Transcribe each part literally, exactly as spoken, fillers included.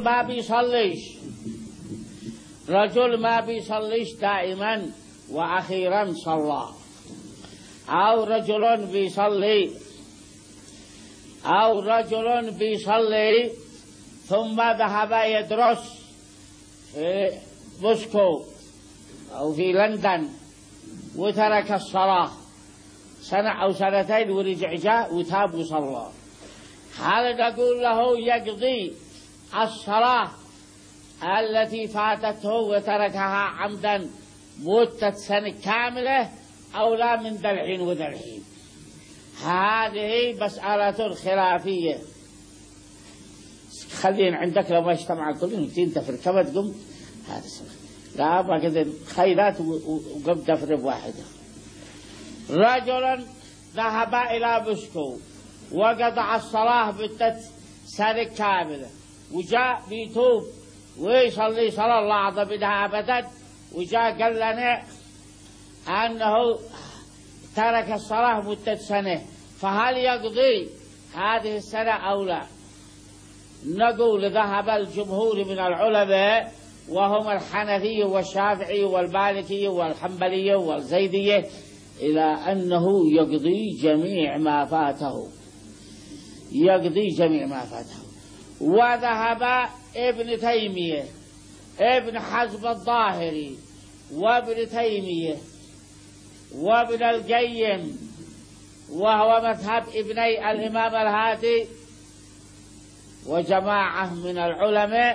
ما بيصليش، رجل ما بيصليش دائما وأخيرا صلى، أو رجل بيصلي أو رجل بيصلي ثم ذهب يدرس في موسكو أو في لندن وترك الصلاة سنة أو سنتين ورجع جاء وتاب وصلى، هل نقول له يقضي الصلاة التي فاتته وتركها عمدا مدة سنة كاملة أو لا من ذا الحين وذا الحين؟ هذه مسألة خلافية. خلين عندك لو ما اجتمع كلهم تنتفر كما تقوم هذا لا ما كذا خيرات وقم تفر بواحدة. رجل ذهب إلى موسكو وقضى الصلاة مدة سنة كاملة وجاء بيتوب ويصلي صلاة الله أعظم منها أبدا، وجاء قال لنا أنه ترك الصلاة مدة سنة، فهل يقضي هذه السنة أو لا؟ نقول ذهب الجمهور من العلماء وهم الحنفي والشافعي والمالكي والحنبلي والزيدية إلى أنه يقضي جميع ما فاته، يقضي جميع ما فاته. وذهب ابن تيمية ابن حزم الظاهري وابن تيمية وابن القيم وهو مذهب ابني الإمام الهادي وجماعة من العلماء،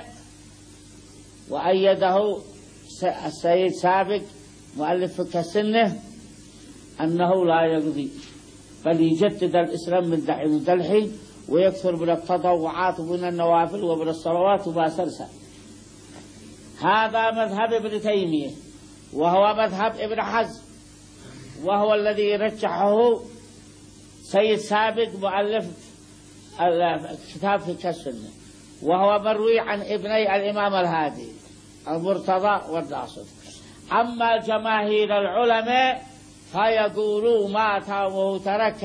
وأيده السيد سابق مؤلف فقه السنة أنه لا يقضي بل يجدد الإسلام من دحين من دلحين ويكثر من التطوعات ومن النوافل ومن الصلوات وما سلسل. هذا مذهب ابن تيمية وهو مذهب ابن حزم وهو الذي رجحه سيد سابق مؤلف الكتاب في السنة، وهو مروي عن ابني الإمام الهادي المرتضى والناصر. أما جماهير العلماء فيقولوا مات وهو ترك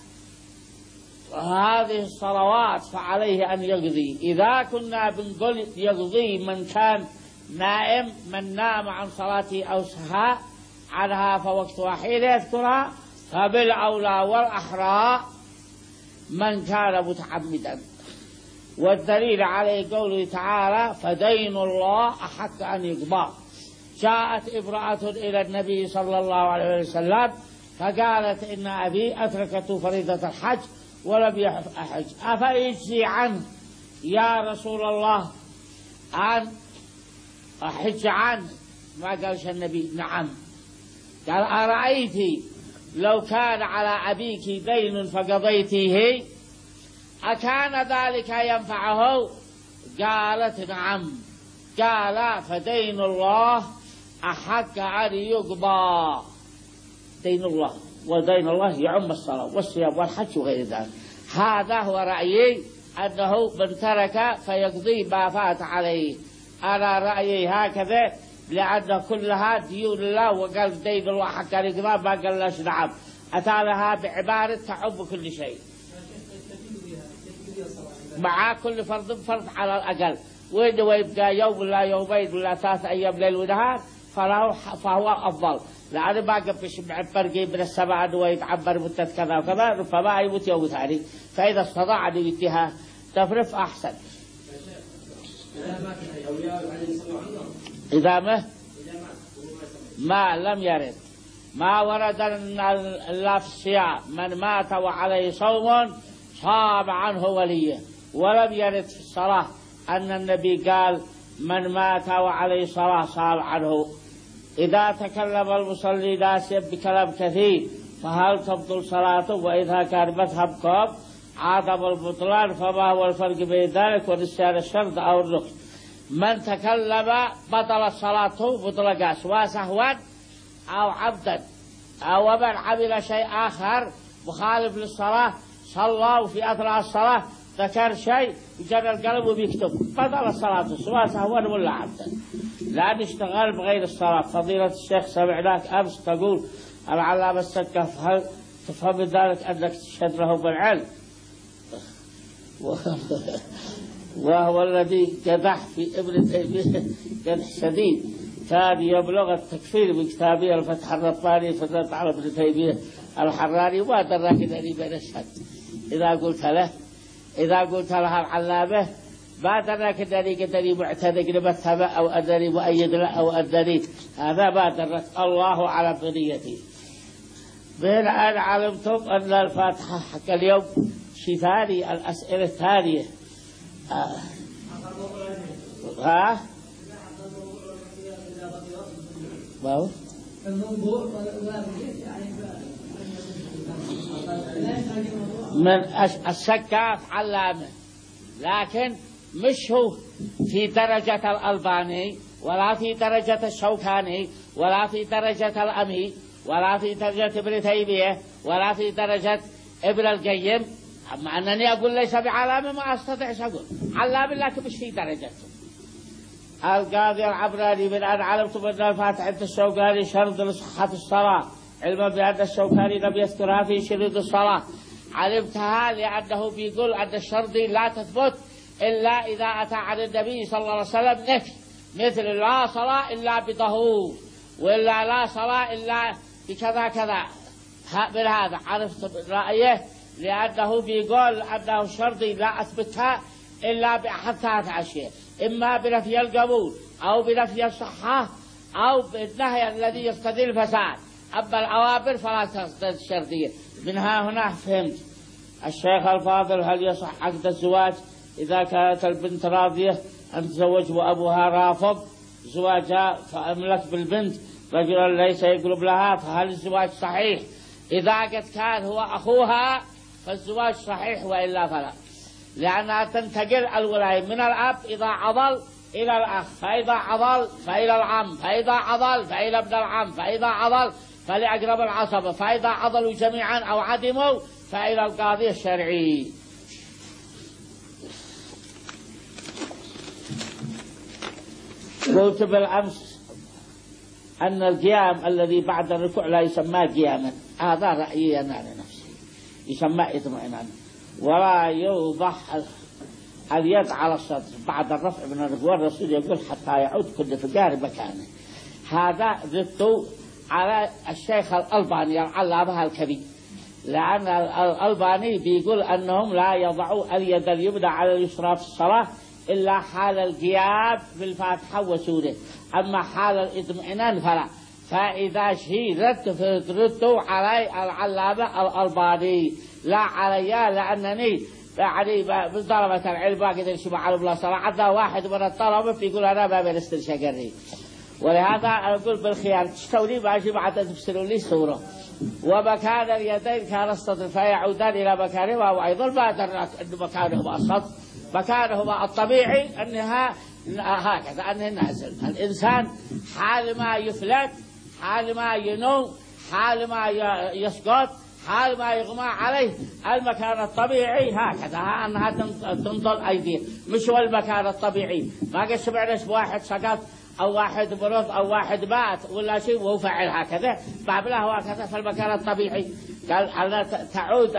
هذه الصلوات فعليه أن يقضي. إذا كنا بنقول يقضي من كان نائم، من نام عن صلاته أو سهى عنها فوقت واحد يذكرها، فبالأولى والأحرى من كان متعمدا. والدليل عليه قوله تعالى فدين الله أحق أن يقضى. جاءت امرأة إلى النبي صلى الله عليه وسلم فقالت إن أبي أتركت فريضة الحج ولم يحج أفيجزي عنه يا رسول الله أن أحج عنه؟ ما قالش النبي نعم، قال أرأيت لو كان على أبيك دين فقضيته أكان ذلك ينفعه؟ قالت نعم. قال فدين الله أحق أن يقضى. دين الله، ودين الله يعم الصلاة والصيام والحج وغير ذلك. هذا هو رأيي أنه من ترك فيقضي ما فات عليه. أنا رأيي هكذا لأن كلها ديون الله، وقال دين الله حق أن يقضى ما قال لاش نعم، أتى لها بعبارة تعم كل شيء مع كل فرض فرض على الأقل، وإنه ويبقى يوم ولا يومين ولا ثلاث أيام ليل ونهار فله فهو أفضل، لأن ما قبش معبر من السماء أنه يتعبر مدة كذا وكذا ربما يموت يوم ثاني، فإذا استطاع أن يؤتيها تفرف أحسن. إذا ما ما لم يرد ما ورد إلا في الصيام من مات وعليه صوم صام عنه وليه، ولم يرد في الصلاة أن النبي قال من مات وعليه صلاة صام عنه. إذا تكلم المصلي ناسيا بكلام كثير فهل تبطل صلاته؟ وإذا كان مذهبكم عدم البطلان فما هو الفرق بين ذلك ونسيان الشرط أو الركن؟ من تكلم بطل صلاته مطلقا سواء سهوا أو عبدا، أو من عمل شيء آخر مخالف للصلاة صلى وفي أثناء الصلاة ذكر شيء يجرى القلب وبيكتب بطل الصلاة سواء سهوا ولا عبدا، لا نشتغل بغير الصلاة. فضيلة الشيخ سمعناك أمس تقول العلامة السكف هل تفهم ذلك أنك تشهد له بالعلم؟ وهو الذي قدح في ابن تيمية قدح شديد، كان يبلغ التكفير بكتابه الفتح الرباني في الرد على ابن تيمية الحراني، وما دراك أنني بنشهد إذا قلت له إذا قلت لها العلامة ما دراك أنني قدري معتدق لمذهبه أو أنني مؤيد له أو أنني هذا ما درك، الله على بنيتي. من أن علمتم أن الفاتحة حق اليوم شيء ثاني، الأسئلة الثانية آه. ها ما هو من الشكاف علامة، لكن مش هو في درجة الألباني ولا في درجة الشوكاني ولا في درجة الأمي ولا في درجة ابن تيمية ولا في درجة ابن القيم. أما أنني أقول ليس بعلامة ما أستطيع أقول علامة، لكن مش في درجته. القاضي العبراني من أن علمتم أن الفاتحة عند الشوكاني شرط لصحة الصلاة، علما بأن الشوكاني لم يذكرها في شروط الصلاة، علمتها لأنه بيقول أن الشرط لا تثبت إلا إذا أتى عن النبي صلى الله عليه وسلم نفي، مثل لا صلاة إلا بطهور، وإلا لا صلاة إلا بكذا كذا. من هذا عرفت رأيه، لأنه بيقول أنه الشرط لا أثبتها إلا بأحد ثلاث أشياء، إما بنفي القبول أو بنفي الصحة أو بالنهي الذي يقتضي الفساد. أما الأوامر فلا تقتضي الشرطية. منها هنا فهمت الشيخ الفاضل هل يصح عقد الزواج إذا كانت البنت راضية أن تزوج وأبوها رافض زواجها، فأملك بالبنت رجلا ليس يقرب لها، فهل الزواج صحيح؟ إذا قد كان هو أخوها فالزواج صحيح، وإلا فلا، لأنها تنتقل الولاية من الأب إذا عضل إلى الأخ، فإذا عضل فإلى العم، فإذا عضل فإلى ابن العم، فإذا عضل فلأقرب العصبة، فإذا عضلوا جميعا أو عدموا فإلى القاضي الشرعي. قلت بالأمس أن القيام الذي بعد الركوع لا يسمى قياما، هذا رأيي أنا لنفسي، يسمى اطمئنان، ولا يوضح اليد على الصدر بعد الرفع من الركوع. الرسول يقول حتى يعود كل فقار مكانه. هذا ضدته على الشيخ الألباني العلامة الكبير، لأن الألباني بيقول أنهم لا يضعوا اليد اليمنى على اليسرى في الصلاة إلا حال القيام بالفاتحة وسورة، أما حال الاطمئنان فلا. فإذا شهدت فردوا علي العلامة الألباني لا علي، لأنني يعني بطلبة العلم ما قدر يشبع على الله صلاة. عندنا واحد من الطلبة بيقول أنا ما بنستر شقري، ولهذا أقول بالخيار تستولي ماشي بعد تفسروا لي صورة. ومكان اليدين كان الصدر فيعودان إلى مكانهما، وأيضا ما درك أن مكانهما الصدر، مكانهما الطبيعي أنها هكذا، أنه نازل. الإنسان حال ما يفلت، حال ما ينوم، حال ما يسقط، حال ما يغمى عليه، المكان الطبيعي هكذا، أنها تنضل أيديه، مش هو المكان الطبيعي. ما قد سمعناش بواحد سقط أو واحد مرض أو واحد مات ولا شيء وهو فعل هكذا، بعمله هكذا في المكان الطبيعي. قال أن تعود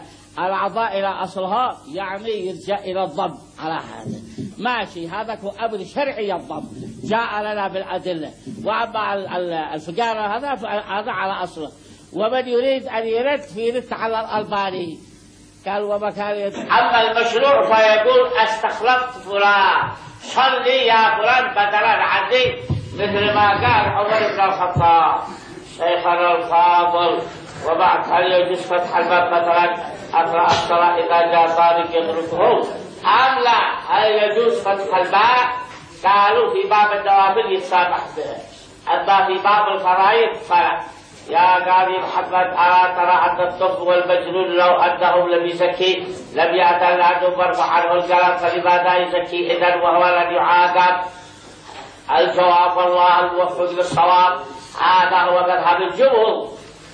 الأعضاء إلى أصلها، يعني يرجع إلى الضم على هذا ماشي. هذا هو أمر شرعي، الضم جاء لنا بالأدلة. وأما الفقارة هذا هذا على أصله. ومن يريد أن يرد في رد على الألباني قال ومكان. أما المشروع فيقول استخلفت فلان صلي يا فلان بدلا عني، مثل ما قال عمر بن الخطاب شيخنا الفاضل. وبعد هل يجوز فتح الباب مثلا أقرأ الصلاة إذا جاء طارق يدركه أم لا؟ هل يجوز فتح الباب؟ قالوا في باب النوافل يتسامح به، أما في باب الفرائض فلا. يا قاضي محمد ألا ترى أن الطب والمجنون لو أنهم لم يزكي لم يأتى لأنه مرفع عنه القلم، فلماذا يزكي إذن وهو لن يعاقب؟ الجواب والله الموفق للصواب. هذا هو مذهب الجمهور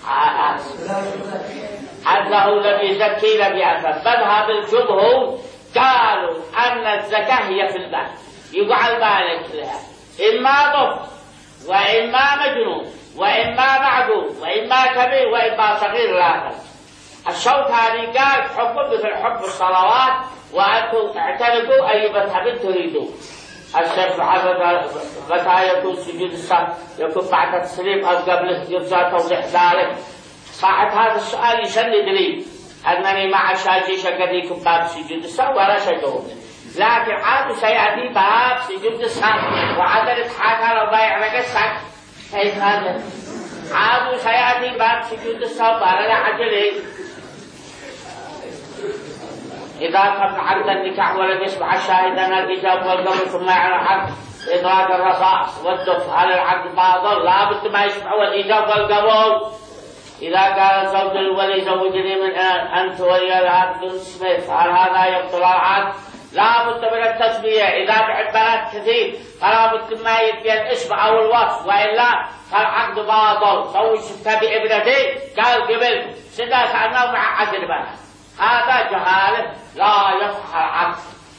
أنه لم يزكي لم يأتى. مذهب الجمهور قالوا أن الزكاة هي في المال، يقع المالك لها، إما طفل وإما مجنون وإما معقول وإما كبير وإما صغير لا. الشوكاني قال حكم مثل حكم الصلوات وأنتم اعترفوا أي مذهب تريدوا. الشيخ محمد متى يكون سجود السهو؟ يكون بعد التسليم أو قبله؟ يرجى توضيح ذلك. صاحب هذا السؤال يسند لي أنني مع الشاجيش قد يكون باب سجود السهو ولا شيء، لكن عاد سيأتي باب سجود السهو وعدد حتى لو بايع لك السهو كيف هذا؟ عاد سيأتي باب سجود السهو ولا عجله. إذا كان عقد النكاح ولم يسمع الشاهد أن الإجاب والقبول ثم يعلم عقد إدراك الرصاص والدف، هل العقد باطل؟ لا بد ما يسمع الإجاب والقبول. إذا قال الزوج الولي زوجني من أنت ويا العقد اسمه، هل هذا يبطل العقد؟ لا بد من التسمية. إذا بعبارات كثير فلا بد ما يبين الاسم أو الوصف، وإلا فالعقد باطل. زوجت بابنتي قال قبل سدى سألناه مع عقد بنا، هذا جهاله لا يصح العقد.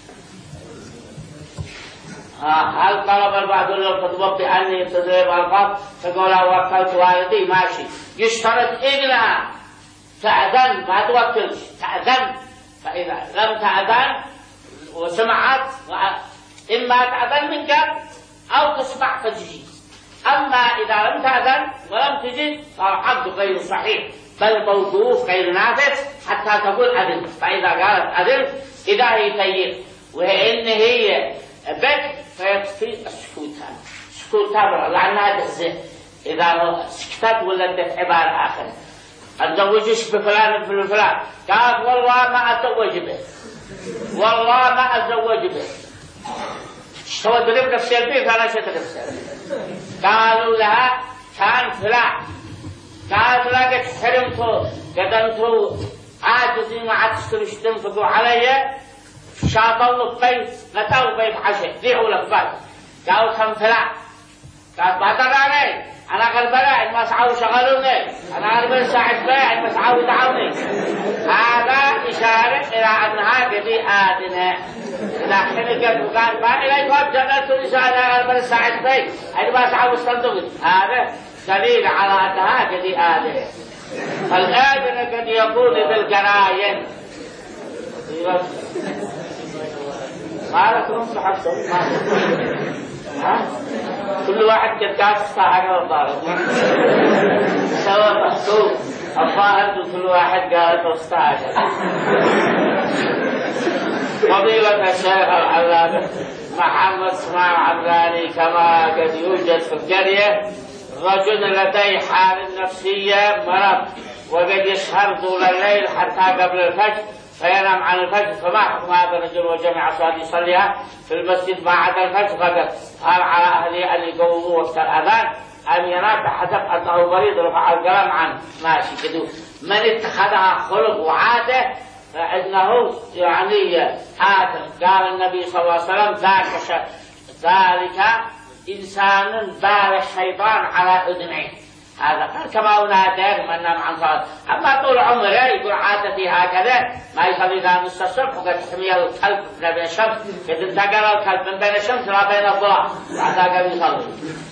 هل طلب البعض الخطبة بأن تدريب القبض تقول وكلت والدي؟ ماشي، يشترط إذنها تأذن ما توكلش، تأذن. فإذا لم تأذن وسمعت إما تأذن من قبل أو تسمع فتجي. أما إذا لم تأذن ولم تجد فالعقد غير صحيح بل موقوف غير نافذ حتى تقول أذن. فإذا قالت أذن إذا هي تيب وإن هي بك فيكفي السكوت، سكوتها لأنها تحزن. إذا سكتت ولدت عبارة آخر أتزوجش بفلان بفلان فلان، قالت والله ما أتزوج به، والله ما أتزوج به، اشتوى تدرب نفسي البيت فلا شيء تدرب. قالوا لها كان فلان، قالت لقد حرمتوا قد أنتوا عاجزين ما عاد تنفقوا علي، شاطوا البيت نتاو بيت عشاء ذيعوا لك بيت. قالوا كم فلان، قالت ما تراني أنا غلبنا إن ما سعوا شغلوني، أنا غلبنا ساعد بيع إن ما سعوا دعوني. هذا إشارة إلى أنها قدي آدنة. إذا حنقت وقال ما إلي فاب جنة النساء أنا غلبنا ساعد بيع إن ما سعوا استندقوا، هذا دليل على أنها قدي آدنة. فالآدنة قد يكون بالجراين. ما لكم صحبتم ها؟ كل واحد كالكاس الصاحة والضارب سوى محسوب الظاهر كل واحد قال تصطاحة. فضيلة الشيخ العلامة محمد اسماعيل عبداني كما قد يوجد في القرية رجل لديه حالة نفسية مرض وقد يسهر طول الليل حتى قبل الفجر فينام عن الفجر، فما حكم هذا الرجل وجميع الصلاة يصليها في المسجد بعد الفجر فقط؟ هل على أهله أن يقوموا وقت الأذان أم ينام بحسب أنه مريض رفع الكلام عنه؟ ماشي كده. من اتخذها خلق وعادة فإنه يعني آثم. قال النبي صلى الله عليه وسلم ذاك ذلك إنسان بال الشيطان على أذنيه. هذا قال كما أنادر من نام عن صلاة. أما طول عمره يقول عادتي هكذا ما يصلي إذا نصف الصبح وقد حمي الكلب من بين الشمس، إذا انتقل الكلب من بين الشمس لا بين الضوء بعد قد يصلي.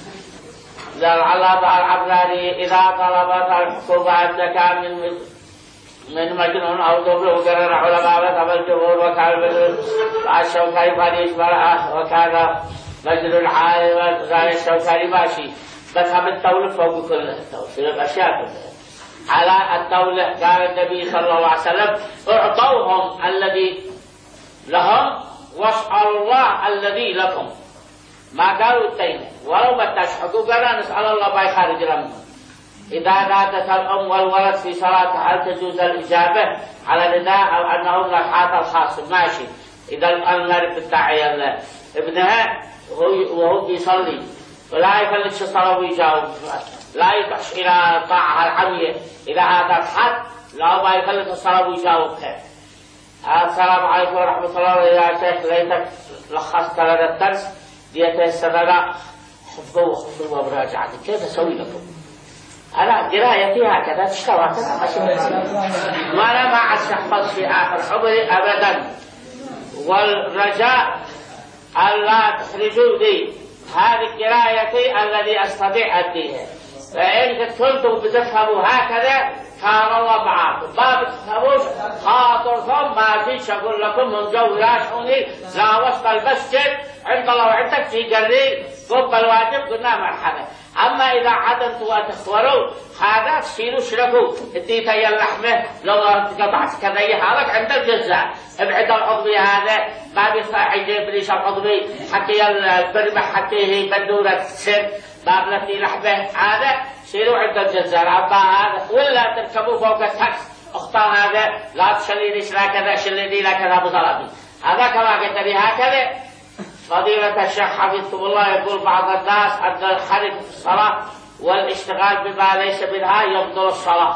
لعل العبراني إذا طلبت الحكومة الزكاة من من مجنون أو طفل وقرر علماء وثب الجمهور وكان بدر الشوكاني فريش مرأة وكان مجنون عالم وكان الشوكاني ماشي. بس هم التولة فوق كل التولة الأشياء كلها على التولة. قال النبي صلى الله عليه وسلم اعطوهم الذي لهم واسألوا الله الذي لكم. ما قالوا التين ولو ما تشحقوا قال نسأل الله ما يخرج لهم. إذا نادت الأم والولد في صلاتها هل تجوز الإجابة على النداء أو أنه من الحاطة الخاص؟ ماشي. إذا الأمر بالتعيين ابنها وهو بيصلي ولا يفلتش الصلاة ويجاوب، لا يدعش إلى طاعة العمية. إذا هذا الحد لا ما يفلت الصلاة ويجاوبها. السلام عليكم ورحمة الله يا شيخ، ليتك لخصت لنا الدرس ديته السنة حفظوا وخفوا ومراجعة. كيف أسوي لكم؟ أنا قرايتي هكذا تشتوى هكذا ماشي. وأنا ما عاد أحفظ في آخر عمري أبدا، والرجاء ألا تخرجوا لي هذه قرايتي الذي أستطيع أديها. فإن كنتم بتفهموا هكذا كان وضعات باب التخوف خاطركم ما فيش أقول لكم من جو ياشوني لا وسط المسجد عند الله وعندك في جري قبل الواجب قلنا مرحبا. أما إذا عدمتوا وتخوروا هذا تصيروا شركوا اديت يا اللحمة لو قطعت كذا يهالك عند الجزاء ابعد العضوي هذا ما بيصح يجيب ليش العضوي حكي البرمة حكيه بدورة السر باب لتي لحمة هذا سيروا عند الجزاء. أما هذا ولا تركبوا فوق التاكس اختار هذا لا تشلينيش لا كذا شليني لا كذا بطلبي هذا كما قلت لي هكذا. فضيلة الشيخ حفظكم الله يقول بعض الناس أن الحركة في الصلاة والاشتغال بما ليس منها يبطل الصلاة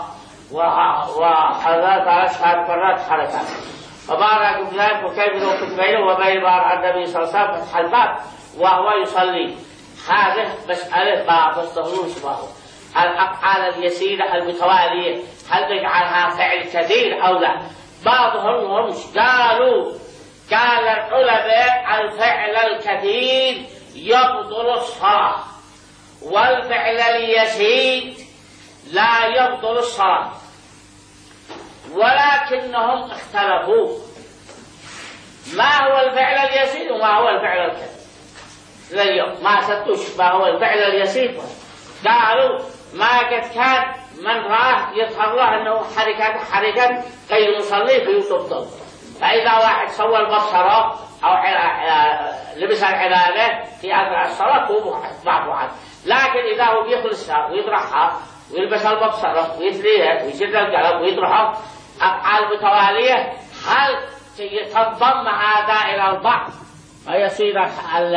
وحضرت على ثلاث مرات حركات. فما رأيكم في ذلك وكيف نوقف بينه وبين ما رأى النبي صلى الله عليه وسلم فتح الباب وهو يصلي؟ هذه مسألة ما تستغلوش معه. الأفعال اليسيرة المتوالية هل نجعلها فعل كثير أو لا؟ بعضهم هم قالوا قال العلماء الفعل الكثير يبطل الصلاة والفعل اليسير لا يبطل الصلاة، ولكنهم اختلفوا ما هو الفعل اليسير وما هو الفعل الكثير. لليوم ما ستوش ما هو الفعل اليسير. قالوا ما قد كان من راه يظهر له أنه حركات حركات غير مصلي فيتبطل. فإذا واحد سوى البصرة أو لبس العلامة في أثناء الصلاة هو معروف. لكن إذا هو بيأكل الساق ويطرحها ويلبس البصرة ويثنيها ويشد القلم ويطرحها أفعال متوالية هل تنضم هذا إلى البعض فيصير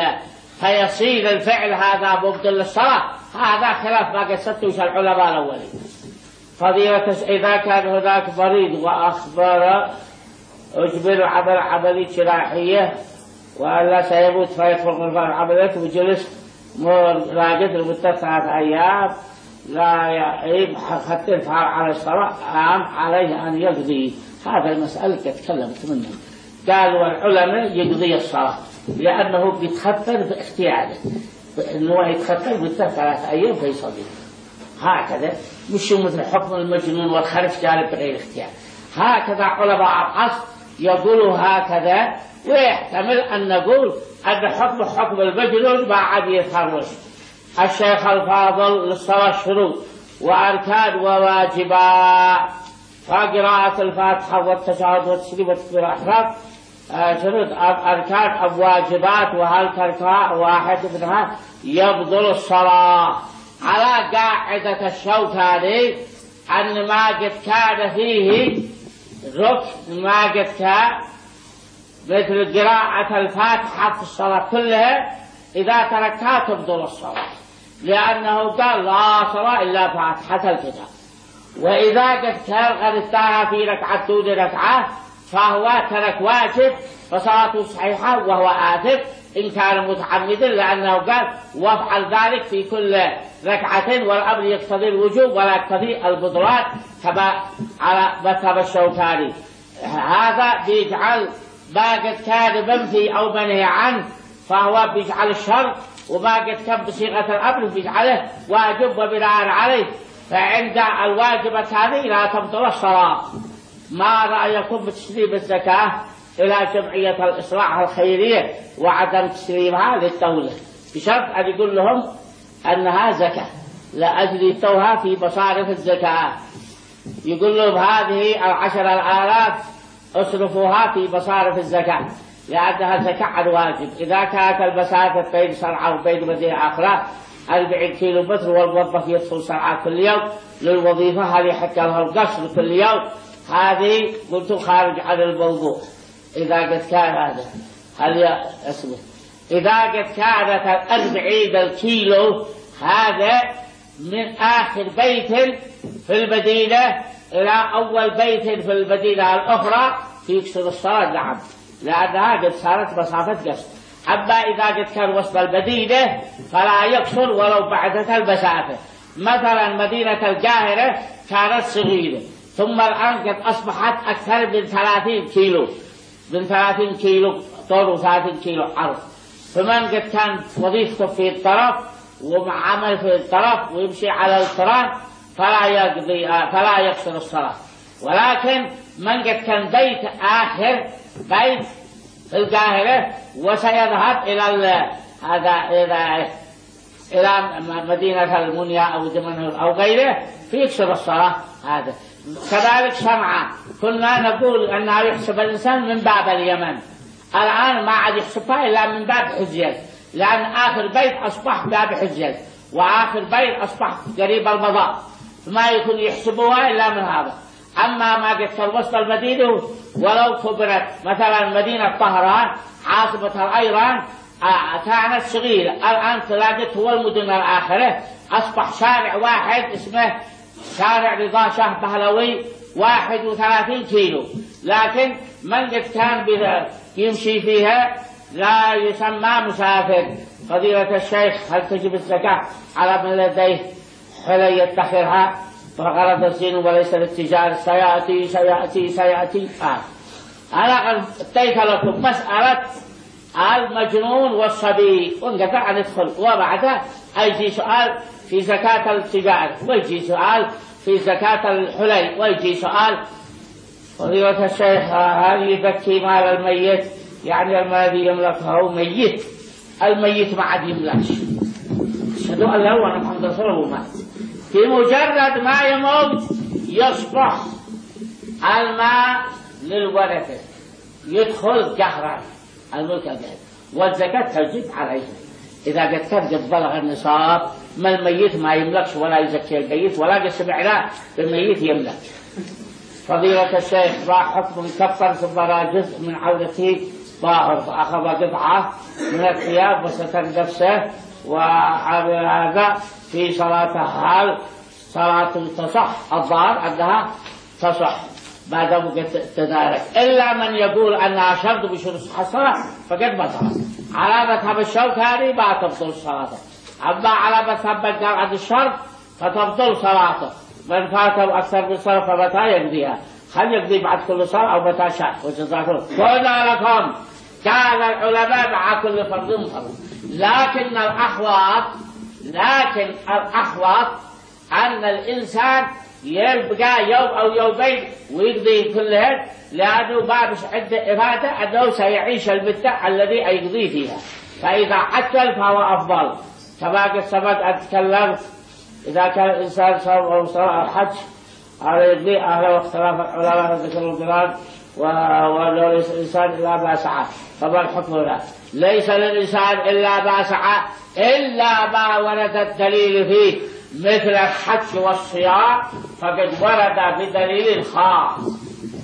فيصير الفعل هذا مبطل للصلاة؟ هذا خلاف ما قصته العلماء الأولين. فضيلة إذا كان هناك مريض وأخبر أجبر عمل عملية جراحية وألا سيموت فيدخل غرفة العمليات وجلس راقد لمدة ثلاث أيام لا يعيب حتى يظهر على الصلاة أم عليه أن يقضي؟ هذا المسألة تكلمت منه. قالوا العلماء يقضي الصلاة لأنه بيتخطر باختياره أنه يتخطر مدة ثلاث أيام فيصلي. هكذا مش مثل حكم المجنون والخرف جالب بغير اختيار. هكذا علماء العصر يقولوا هكذا، ويحتمل أن نقول أن حكم حكم المجنون ما عاد يظهر. الشيخ الفاضل للصلاة شروط وأركان وواجبات، فقراءة الفاتحة والتشهد والتسليم والتكبير الإحرام شروط أركان أو واجبات، وهل تركها واحد منها يبطل الصلاة. على قاعدة الشوكاني أن ما قد كان فيه ركن ما قد كان مثل قراءة الفاتحة في الصلاة كلها إذا تركها تبطل الصلاة، لأنه قال لا صلاة إلا فاتحة الكتاب. وإذا قد كان غرستها في ركعة دون ركعة فهو ترك واجب فصلاته صحيحة وهو آثم إن كان متعمدا، لأنه قال وافعل ذلك في كل ركعة والأمر يقتضي الوجوب ولا يقتضي البطلان كما على مذهب الشوكاني. هذا بيجعل ما قد كان منفي أو منهي عنه فهو بيجعل الشرط، وما قد كان بصيغة الأمر بيجعله واجب وبناء عليه. فعند الواجبات هذه لا تبطل الصلاة. ما رأيكم بتسليم الزكاة إلى جمعية الإصلاح الخيرية وعدم تسليمها للدولة بشرط أن يقول لهم أنها زكاة لأجل يتوها في مصارف الزكاة؟ يقول لهم هذه العشر الآلاف اصرفوها في مصارف الزكاة لأنها زكاة عن واجب. إذا كانت المسافة بين صنعاء وبين مدينة أخرى أربعين كيلو متر والموظف يدخل صنعاء كل يوم للوظيفة، هل يحق له القصر كل يوم؟ هذه قلت خارج عن الموضوع. إذا قد كان هذا هل اسمه إذا قد كانت الأربعين الكيلو هذا من آخر بيت في المدينة إلى أول بيت في المدينة الأخرى يكسر الصلاة، نعم، لأنها قد صارت مسافة قصر. أما إذا قد كان وسط المدينة فلا يكسر ولو بعدت المسافة. مثلا مدينة القاهرة كانت صغيرة ثم الآن قد أصبحت أكثر من ثلاثين كيلو من ثلاثين كيلو طول وثلاثين كيلو عرض. فمن قد كان وظيفته في الطرف وعمل في الطرف ويمشي على التراب فلا يقضي فلا يقصر الصلاة. ولكن من قد كان بيت آخر بيت في القاهرة وسيذهب إلى هذا إلى إلى مدينة المنيا أو دمنهور أو غيره فيكسر الصلاة هذا. كذلك صنعاء كنا نقول أنها يحسب الإنسان من باب اليمن، الآن ما عاد يحسبها إلا من باب حجيج، لأن آخر بيت أصبح باب حجيج وآخر بيت أصبح قريب المضاء، فما يكون يحسبوها إلا من هذا. أما ما قد صار وسط المدينة ولو كبرت مثلا مدينة طهران عاصمة الأيران كانت صغيرة، الآن تلاقت هو المدن الآخرة أصبح شارع واحد اسمه شارع رضا شاه بهلوي واحد وثلاثين كيلو، لكن من قد كان يمشي فيها لا يسمى مسافر. فضيلة الشيخ، هل تجب الزكاة على من لديه حلي يدخرها فغرض الزين وليس للتجارة؟ سيأتي سيأتي سيأتي آه. أنا أتيت لكم مسألة المجنون والصبي وانقطع ندخل، وبعدها يجي سؤال في زكاة التجارة، ويجي سؤال في زكاة الحلي، ويجي سؤال. فضيلة الشيخ، هل يزكي مال الميت؟ يعني الذي يملكه ميت، الميت ما عاد يملكش. أشهد أن لا إله إلا الله محمد رسول الله مات، في مجرد ما يموت يصبح الماء للورثة، يدخل قهرا الملك الجاهل، والزكاة تجب عليه إذا قد كان قد بلغ النصاب. ما الميت ما يملكش ولا يزكي الميت، ولا قد سمعنا الميت يملك. فضيلة الشيخ، راح حكم كفر ثم رأى جزء من عورته ظاهر فأخذ قطعة من الثياب وستر نفسه وهذا في صلاته، هل صلاته تصح؟ الظاهر أنها تصح بعد وقت تدارك، إلا من يقول أنها شرط بشروط صحة الصلاة فقد بطلت. على مذهب الشوكاني ما تبطل صلاته، أما على مذهب من قال عن الشرط فتبطل صلاته. من فاته أكثر من صلاة فمتى يقضيها؟ هل يقضي بعد كل صلاة أو متى شاء؟ وجزاكم قلنا لكم كان العلماء مع كل فرض فرض، لكن الأحوط لكن الأحوط أن الإنسان يبقى يوم أو يومين ويقضي كلهن، لأنه ما مش عنده إفادة أنه سيعيش المدة الذي يقضي فيها، فإذا عجل فهو أفضل. كما قد سبق أن تكلمت، إذا كان الإنسان صوم أو صلاة أو حج على يقضي أهله، واختلاف العلماء ذكروا القرآن ولو ليس الإنسان إلا ما سعى. فما الحكم له؟ ليس للإنسان إلا ما سعى إلا ما ورد الدليل فيه، مثل الحج والصيام فقد ورد بدليل خاص.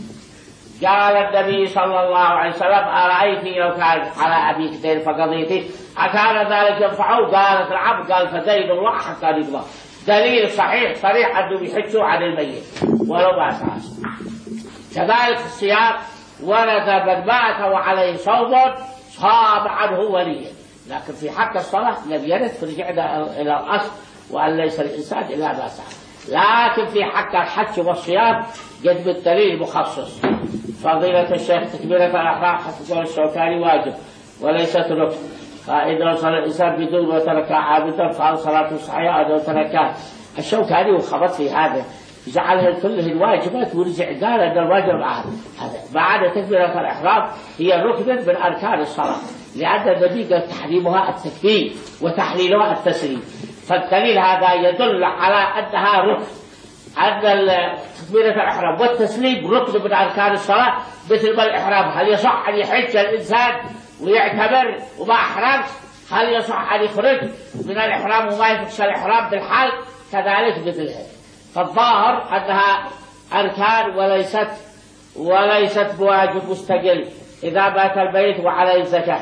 قال النبي صلى الله عليه وسلم: أرأيت لو كان على أبيك دين فقضيته أكان ذلك ينفعه؟ قالت نعم. قال: فدين الله حتى يقضى. دليل صحيح صريح أنه يحجوا عن الميت ولو ما سعى. كذلك الصيام ورد من مات وعليه صوم صام عنه وليه، لكن في حق الصلاة لم يرد، فرجعنا إلى الأصل وأن ليس الإنسان إلا ما سعى. لكن في حق الحج والصيام قد بالدليل مخصص. فضيلة الشيخ، تكبيرة الإحرام حسب قول الشوكاني واجب وليست ركن، فإذا صلى الإنسان بدون وتركها عابدا فهل صلاته صحيحة أو تركها؟ الشوكاني وخبط في هذا، جعلها كله الواجبات ورجع قال أن الواجب عاد هذا بعد تكبيرة الإحرام هي ركن من أركان الصلاة، لأن النبي قال تحريمها التكبير وتحليلها التسليم. فالدليل هذا يدل على أنها ركن، أن تكبيرة الإحرام والتسليم ركن من أركان الصلاة، مثل ما الإحرام. هل يصح أن يحج الإنسان ويعتبر وما أحرمش؟ هل يصح أن يخرج من الإحرام وما يفكش الإحرام بالحال؟ كذلك مثلها. فالظاهر أنها أركان وليست وليست بواجب مستقل. إذا مات البيت وعليه الزكاة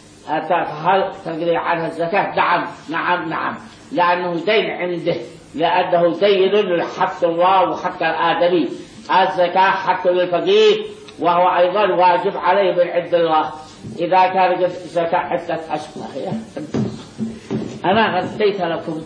هل تقضي عنها الزكاة؟ نعم نعم نعم، لأنه دين عنده، لأنه دين لحق الله وحق الآدمي. الزكاة حق للفقير وهو أيضا واجب عليه من عند الله. إذا كان الزكاة عدة أشهر. أنا غطيت لكم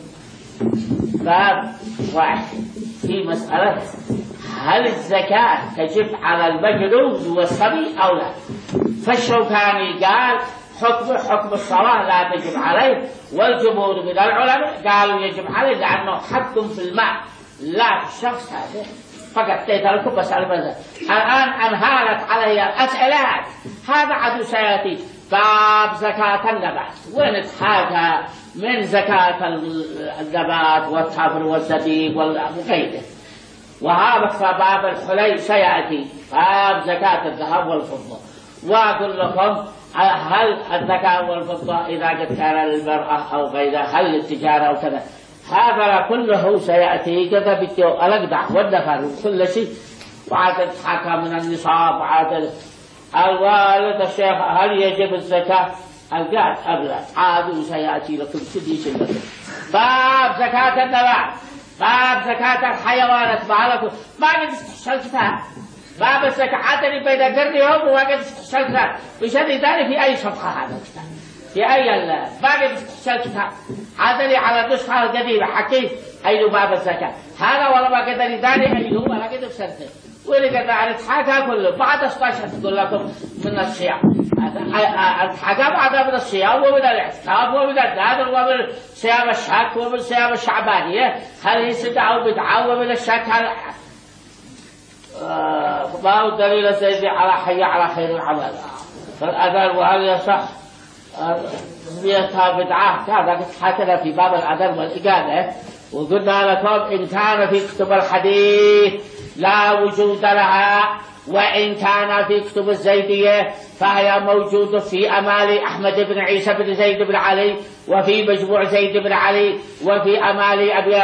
باب واحد في مسألة هل الزكاة تجب على المجنون والصبي أو لا. فالشوكاني قال حكم حكم الصلاة لا تجب عليه، والجمهور من العلماء قالوا يجب عليه، لأنه حق في الماء لا الشخص هذا فقط تيتركه بس البذل. الآن انهالت علي الأسئلة، هذا عدو سيأتي باب زكاة النبات، ونتحاجى من زكاة النبات والتمر والزبيب وغيره، وهذا باب الحلي سيأتي باب زكاة الذهب والفضة. وأقول لكم هل الذهب والفضة إذا قد كان للمرأة أو غيرها، هل للتجارة أو كذا، هذا كله سيأتي كذا بالتو الأقدع والدفر وكل شيء. وعاد تحكم من النصاب، وعاد الوالد الشيخ هل يجب الزكاة؟ القاد أبلغ عاد سيأتي لكم سديش لكم. باب زكاة النبات، باب زكاة الحيوانات، معلكم ما قد استحصلتها. باب الزكاة عادني بين قرنهم وما قد استحصلتها بشأن ذلك. في أي صفحة هذا في أي ما قد استحصلتها عادني على النسخة القديمة حكيت أي باب الزكاة هذا والله ما قدرني ذلك أيه ولا قد بسرته ولقد نتحاكى كله. بعد ستاشر تقول لكم من الصيام، نتحاكى بعد من الصيام ومن الاعتكاف ومن النذر ومن صيام الشك ومن صيام الشعبانية، هل هي سدعة وبدعة، ومن الشك هل ما هو الدليل الزيدي على حي على خير العمل فالأذان، وهل يصح تسميتها بدعة؟ كذا حكينا في باب الأذان والإجابة، وقلنا لكم إن كان في كتب الحديث لا وجود لها، وإن كان في كتب الزيدية فهي موجودة في أمال أحمد بن عيسى بن زيد بن علي، وفي مجموع زيد بن علي، وفي أمال أبي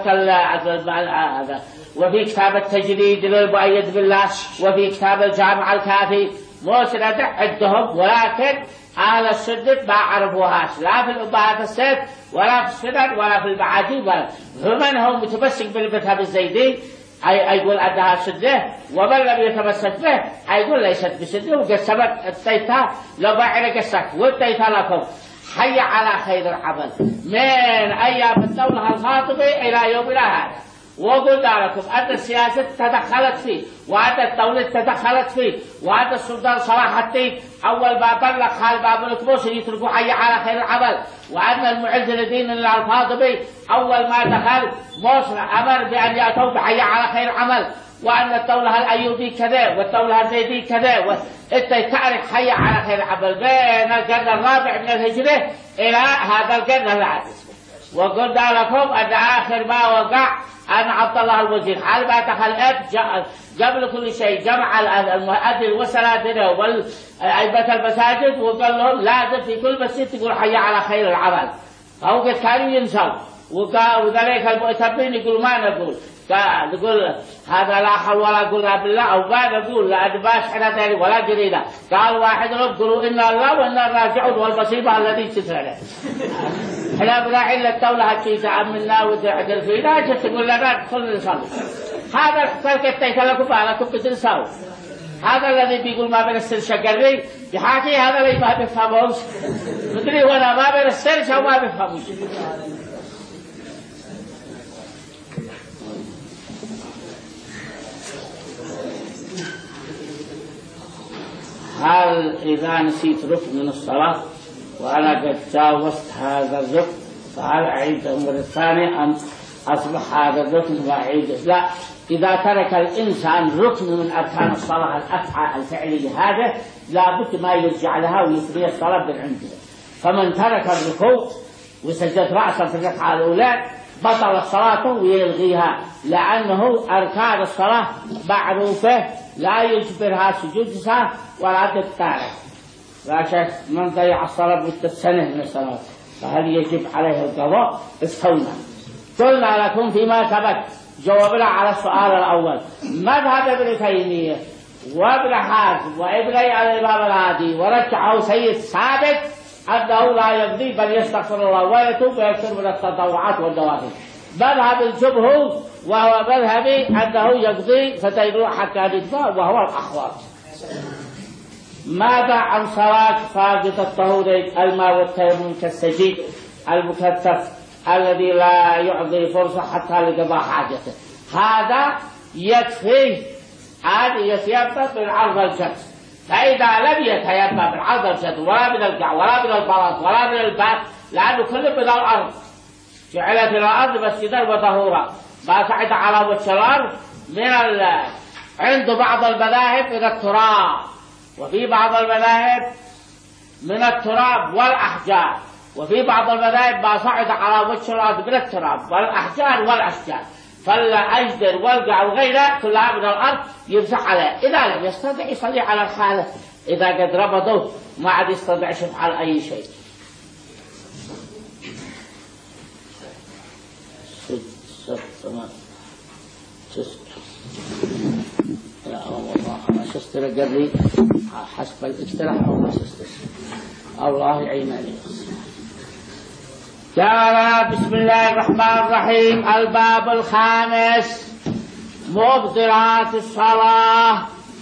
هذا، وفي كتاب التجريد للمؤيد بالله، وفي كتاب الجامع الكافي مسند عندهم. ولكن أهل السنة ما عرفوهاش لا في الأمهات الست ولا في السنن ولا في المعاجم، فمن هو متمسك بالمذهب الزيدي أي يقول أنها سنة، ومن لم يتمسك به يقول ليست بسنة. وقسمت التيتا لو بعد قسك والتيتا لكم حي على خير العمل من أيام الدولة الفاطمة إلى يومنا هذا. وقلنا لكم أن السياسة تدخلت فيه، وأن الدولة تدخلت فيه، وأن السلطان صلاح الدين أول ما بلغ خال باب الكبوس يتركوا حي على خير العمل، وأن المعز لدين الفاطمي أول ما دخل مصر أمر بأن يأتوا بحي على خير العمل، وأن الدولة الأيوبي كذا والدولة الزيدي كذا. وأنت تعرف حي على خير العمل بين القرن الرابع من الهجرة إلى هذا القرن العاشر. وقلنا لكم أن آخر ما وقع أن عبد الله الوزير حال ما دخل قبل كل شيء جمع المؤذن والسنادنة وأئمة المساجد وقال لهم لازم في كل مسجد تقول حي على خير العمل. أو قد كانوا ينسوا، وذلك المؤتمرين يقول ما نقول، نقول هذا لا حول ولا قوة بالله، أو ما نقول لأن ما شحنا ذلك ولا جرينا. قال واحد لهم قلوا إن الله وإنا راجعون والمصيبة الذي تسرنا. احنا بناعي للدولة هالشيء تأملنا وتعدل فينا عشان تقول لنا ندخل نصلي. هذا الحكاية كتيت لكم علىكم بتنسوا. هذا الذي بيقول ما بين السر شقري يحاكي هذا اللي ما بيفهموش. مدري وانا ما بين السر شو ما بيفهموش. هل إذا نسيت ركن من الصلاة وأنا قد جاوزت هذا الركن فهل أعيد الأمر الثاني أم أصبح هذا الركن وأعيده؟ لا، إذا ترك الإنسان ركن من أركان الصلاة الأفعى الفعلية هذا لابد ما يرجع لها ويفري الصلاة من عنده. فمن ترك الركوع وسجد رأسا في الركعة الأولى بطل الصلاة ويلغيها، لأنه أركان الصلاة معروفة لا يجبرها سجود سهو ولا تتارك. لا شك من ضيع الصلاة مدة سنة من الصلاة فهل يجب عليه القضاء؟ استونا. قلنا لكم فيما ثبت جوابنا على السؤال الأول. مذهب ابن تيمية وابن حازم وابن الإمام الهادي ورجحه سيد ثابت أنه لا يقضي بل يستغفر الله ويتوب ويكثر من التطوعات والنوافل. مذهب الجمهور وهو مذهبي أنه يقضي فتيروح حتى يدفع وهو الأحوط. ماذا عن صلاة فاقد الطهورين الماء والتيمم كالسجيد المكثف الذي لا يعطي فرصة حتى لقضاء حاجته؟ هذا يكفيه عاد يتيمم من عرض الجد، فإذا لم يتيمم من عرض الجد ولا من القع ولا من البلاط ولا من الباب، لأنه كل من الأرض جعلت الأرض مسجدا وطهورا، ما صعد على وجه الأرض من ال... عند بعض المذاهب إلى التراب، وفي بعض المذاهب من التراب والأحجار، وفي بعض المذاهب ما صعد على وجه الأرض من التراب والأحجار والأشجار، فالأجدر والقع وغيره كلها من الأرض يمسح عليه. إذا لم يستطع يصلي على الحالة، إذا قد ربطه ما عاد يستطيع يفعل أي شيء. ست ست ثمان تسع لا والله ما شستر قبلي حسب الاقتراح أو ما شستر الله يعين عليه. قال بسم الله الرحمن الرحيم. الباب الخامس مبطلات الصلاة.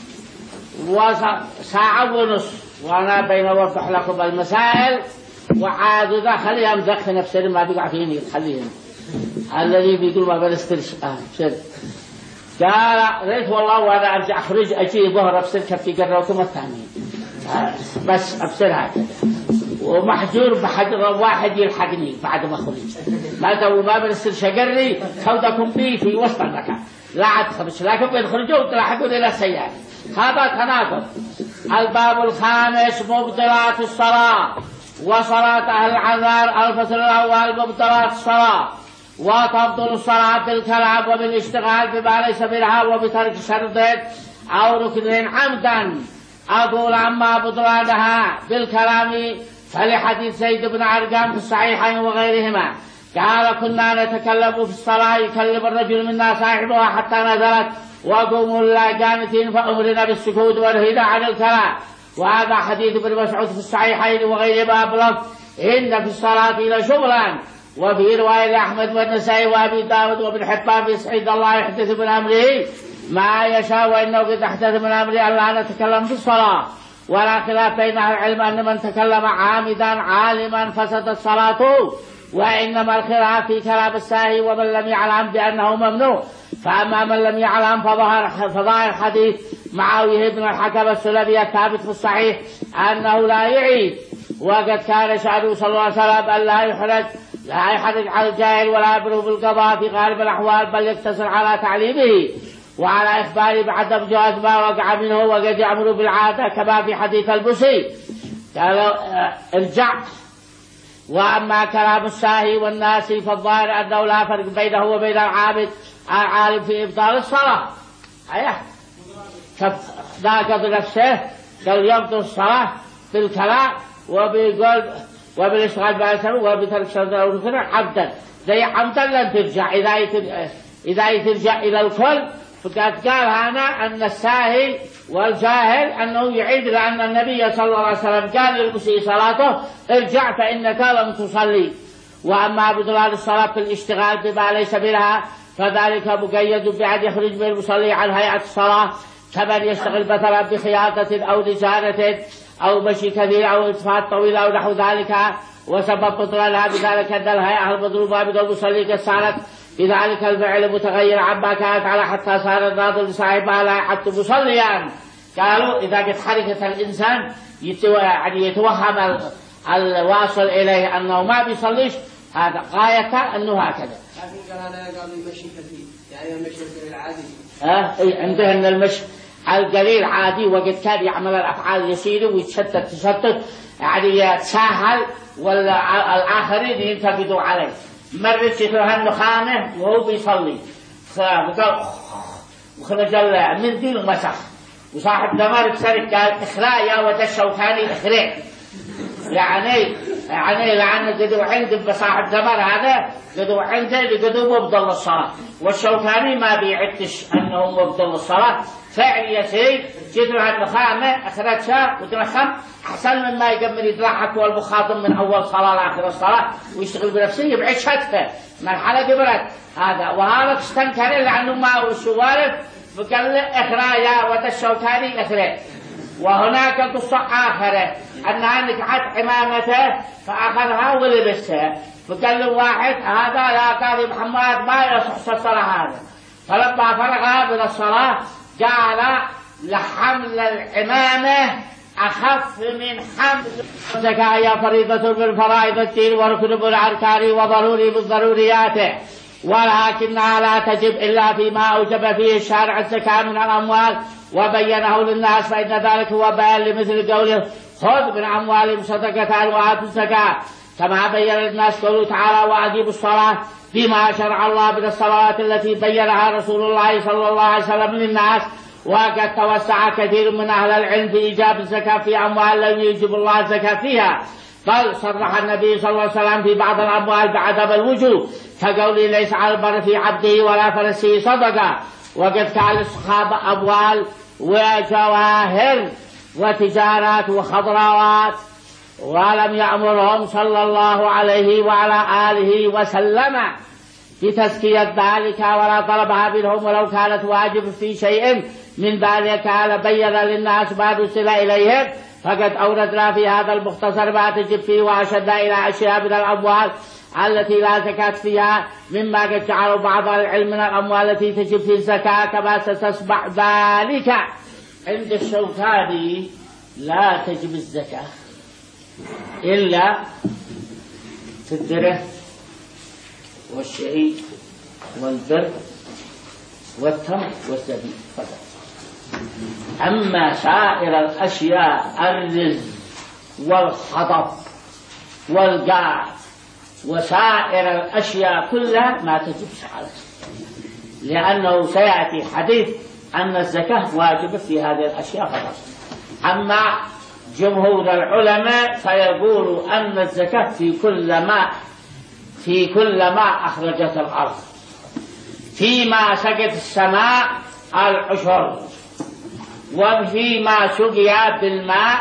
وساعة ونصف وأنا بين أوضح لكم المسائل وعاد ذا خليهم ذخ نفسه ما بيقع فيني خليهم الذي بيقول ما بنسترش آه شد. قال ريت والله وأنا أرجع أخرج أجي ظهر أبصر كفي قروكم الثاني آه بس أبصر هكذا ومحجور بحجر واحد يلحقني بعد ما خرج ما تو ما بنستر شقري خودكم بي في وسط المكان لا عاد خمس لكن بيخرجوا تلاحقون إلى السيارة. هذا تناقض. الباب الخامس مبطلات الصلاة. وصلاة أهل العذار. الفصل الأول مبطلات الصلاة. وتبطل الصلاة بالكلام وبالاشتغال بما ليس منها وبترك شرط أو ركن عمدا. أقول عما بطلانها بالكلام فلحديث زيد بن أرقم في الصحيحين وغيرهما قال كنا نتكلم في الصلاة يكلم الرجل منا صاحبها حتى نزلت وقوموا لا قانتين فأمرنا بالسكوت والهدى عن الكلام. وهذا حديث ابن مسعود في الصحيحين وغيرهما بلفظ إن في الصلاة لشغلا. وفي رواية أحمد والنسائي وأبي داود وابن حبان في صحيح الله يحدث من أمره ما يشاء وإنه قد أحدث من أمره ألا نتكلم في الصلاة. ولا خلاف بين أهل العلم أن من تكلم عامدا عالما فسدت صلاته، وإنما الخلاف في كلام الساهي ومن لم يعلم بأنه ممنوع. فأما من لم يعلم فظهر فظاهر حديث معاوية بن الحكم السلمي الثابت في الصحيح أنه لا يعيد. وقد كان شأنه صلى الله عليه وسلم أن لا يحرج لا يحرج على الجاهل ولا يأمره بالقضاء في غالب الأحوال بل يقتصر على تعليمه وعلى إخباره بعدم جواز ما وقع منه وقد يأمر بالعادة كما في حديث البصري قالوا ارجع. وأما كلام الساهي والناس فالظاهر أنه لا فرق بينه وبين العابد العالم في إبطال الصلاة. أيه ناقض نفسه قال يبطل الصلاة بالكلام وبيقول وبالاشتغال بالسر وبترك شرط أو ركن عبدا زي عمدا لن ترجع إذا إذا ترجع إلى الكل. فقد قال هنا أن الساهي والجاهل أنه يعيد لأن النبي صلى الله عليه وسلم قال للمسيء صلاته ارجع فإنك لم تصلي. وأما بطلان الصلاة في الاشتغال بما ليس منها فذلك مقيد بأن يخرج من المصلي عن هيئة الصلاة كمن يشتغل مثلا بخياطة أو نجارة أو مشي كثير أو التفات طويلة أو نحو ذلك. وسبب بطلانها بذلك أن الهيئة المضروبة من المصلي قد صارت بذلك الفعل متغير عما كانت على حتى صار الناظر لصاحبها لا يحط مصليا. قالوا إذا قد حركة الإنسان يعني يتوهم الواصل إليه أنه ما بيصليش هذا غايته أنه هكذا. لكن قال أنا قال المشي كثير يعني المشي القليل عادي. ها إيه عنده أن المشي القليل عادي وقد كان يعمل الأفعال يسير ويتشتت تشتت يعني يتساهل والآخرين ينتقدوا عليه. مرة شكلها النخامة وهو بيصلي فقال وخرج المنديل ومسح وصاحب دمار كسرك قال اخراء يا ود الشوكاني اخراء يعني يعني لأن قدوا عند بصاحب دمار هذا قدوا عنده لقدوا مبطل الصلاة والشوكاني ما بيعدش أنه مبطل الصلاة فعل يسير شكلها النخامة أخرجها وتنخم أحسن من ما يقمر يتلاحق والمخاطب من أول صلاة لآخر الصلاة ويشتغل بنفسه يبعد شتفه مرحلة قبلت هذا. وهذا استنكر لأنه ما هو السوالف فقال له اخرى يا ود الشوكاني اخرى. وهناك قصة آخرة أنها نكحت عمامته فأخذها ولبسها فقال له واحد هذا يا قاضي محمد ما يصح الصلاة هذا. فلما فرغ من الصلاة قال لحمل العمامة أخف من حمل الزكاة فريضة من فرائض الدين وركن من الأركان وضروري من ضرورياته. ولكنها لا تجب إلا فيما أوجب فيه الشارع الزكاة من الأموال وبينه للناس، فإن ذلك هو بيان لمثل قوله خذ من أموالهم صدقة وآتوا الزكاة، كما بين للناس قوله تعالى وأقيموا الصلاة فيما شرع الله من الصلوات التي بينها رسول الله صلى الله عليه وسلم للناس. وقد توسع كثير من أهل العلم في إيجاب الزكاة في أموال لم يجب الله الزكاة فيها، بل صرح النبي صلى الله عليه وسلم في بعض الأموال بعدم الوجوب، كقوله ليس على البر في عبده ولا فرسه صدقة. وقد كان للصحابة أموال وجواهر وتجارات وخضروات، ولم يأمرهم صلى الله عليه وعلى آله وسلم بتزكية ذلك ولا طلبها منهم، ولو كانت واجب في شيء من ذلك كان بين للناس ما نزل إليهم. فقد أوردنا في هذا المختصر ما تجب فيه وأشرنا إلى أشياء من الأموال التي لا زكاة فيها، مما قد جعلوا بعض العلم من الأموال التي تجب في الزكاة كما ستسمع ذلك. عند الشوكاني لا تجب الزكاة إلا في الدرهم والشعير والبر والتمر والزبيب فقط. أما سائر الأشياء الرز والخضب والقاع وسائر الأشياء كلها ما تجب عليه، لأنه سيأتي حديث أن الزكاة واجبة في هذه الأشياء فقط. أما جمهور العلماء فيقول أن الزكاة في كل ما في كل ما أخرجت الأرض، فيما سقت السماء العشر، وفيما سقي بالماء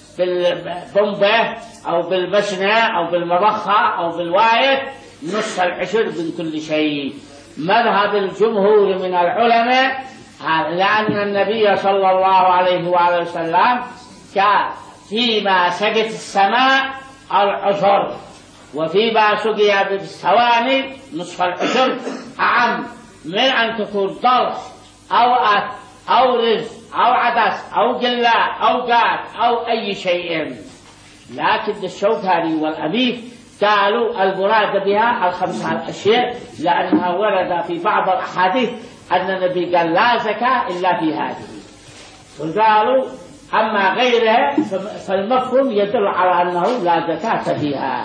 بالبنبه أو بالبسنة أو بالمضخة أو بالوايد نصف العشر من كل شيء. مذهب الجمهور من العلماء لأن النبي صلى الله عليه وآله وسلم قال فيما سقت السماء العشر وفيما سقي بالثواني نصف العشر أعم من أن تكون ضرس أو أت أو رز أو عدس أو جلاء أو قات أو أي شيء. لكن الشوكاني والأمير قالوا المراد بها الخمسة الأشياء، لأنها ورد في بعض الأحاديث أن النبي قال لا زكاة إلا في هذه، وقالوا أما غيرها فالمفهوم يدل على أنه لا زكاة فيها.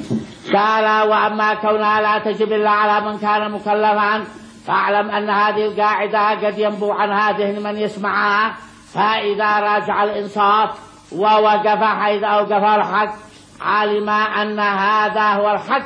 قال وأما كونها لا تجب إلا على من كان مكلفا فاعلم أن هذه القاعدة قد ينبو عنها ذهن من يسمعها، فإذا راجع الإنصاف ووقف حيث أوقف الحق علم أن هذا هو الحق،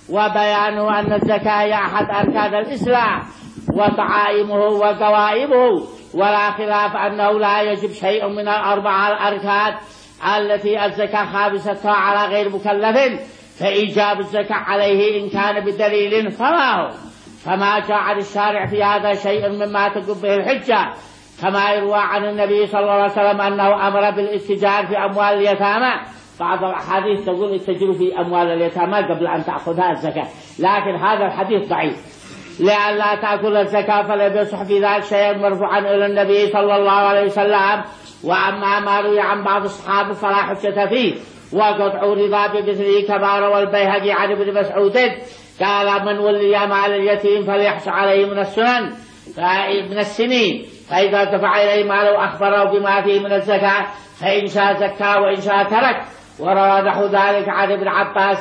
وبيانه أن الزكاة هي أحد أركان الإسلام وطعائمه وقوائمه، ولا خلاف أنه لا يجب شيء من الأربعة الأركان التي الزكاة خامستها على غير مكلف، فإيجاب الزكاة عليه إن كان بدليل فما هو، فما جاء عن الشارع في هذا شيء مما تقوم به الحجة، كما يروى عن النبي صلى الله عليه وسلم أنه أمر بالاتجار في أموال اليتامى. بعض الأحاديث تقول اتجروا في أموال اليتامى قبل أن تأخذها الزكاة، لكن هذا الحديث ضعيف، لأن لا تأكل الزكاة فلم يصح في ذلك شيء مرفوعا إلى النبي صلى الله عليه وسلم. وأما ما روي عن بعض الصحابة فلا حجة فيه، وقد عرض بمثله كما روى البيهقي عن ابن مسعود قال من ولي مال اليتيم فليحص عليه من السنن من السنين، فإذا دفع إليه ماله أخبره بما فيه من الزكاة فإن شاء زكى وإن شاء ترك. وروى نحو ذلك عن ابن عباس.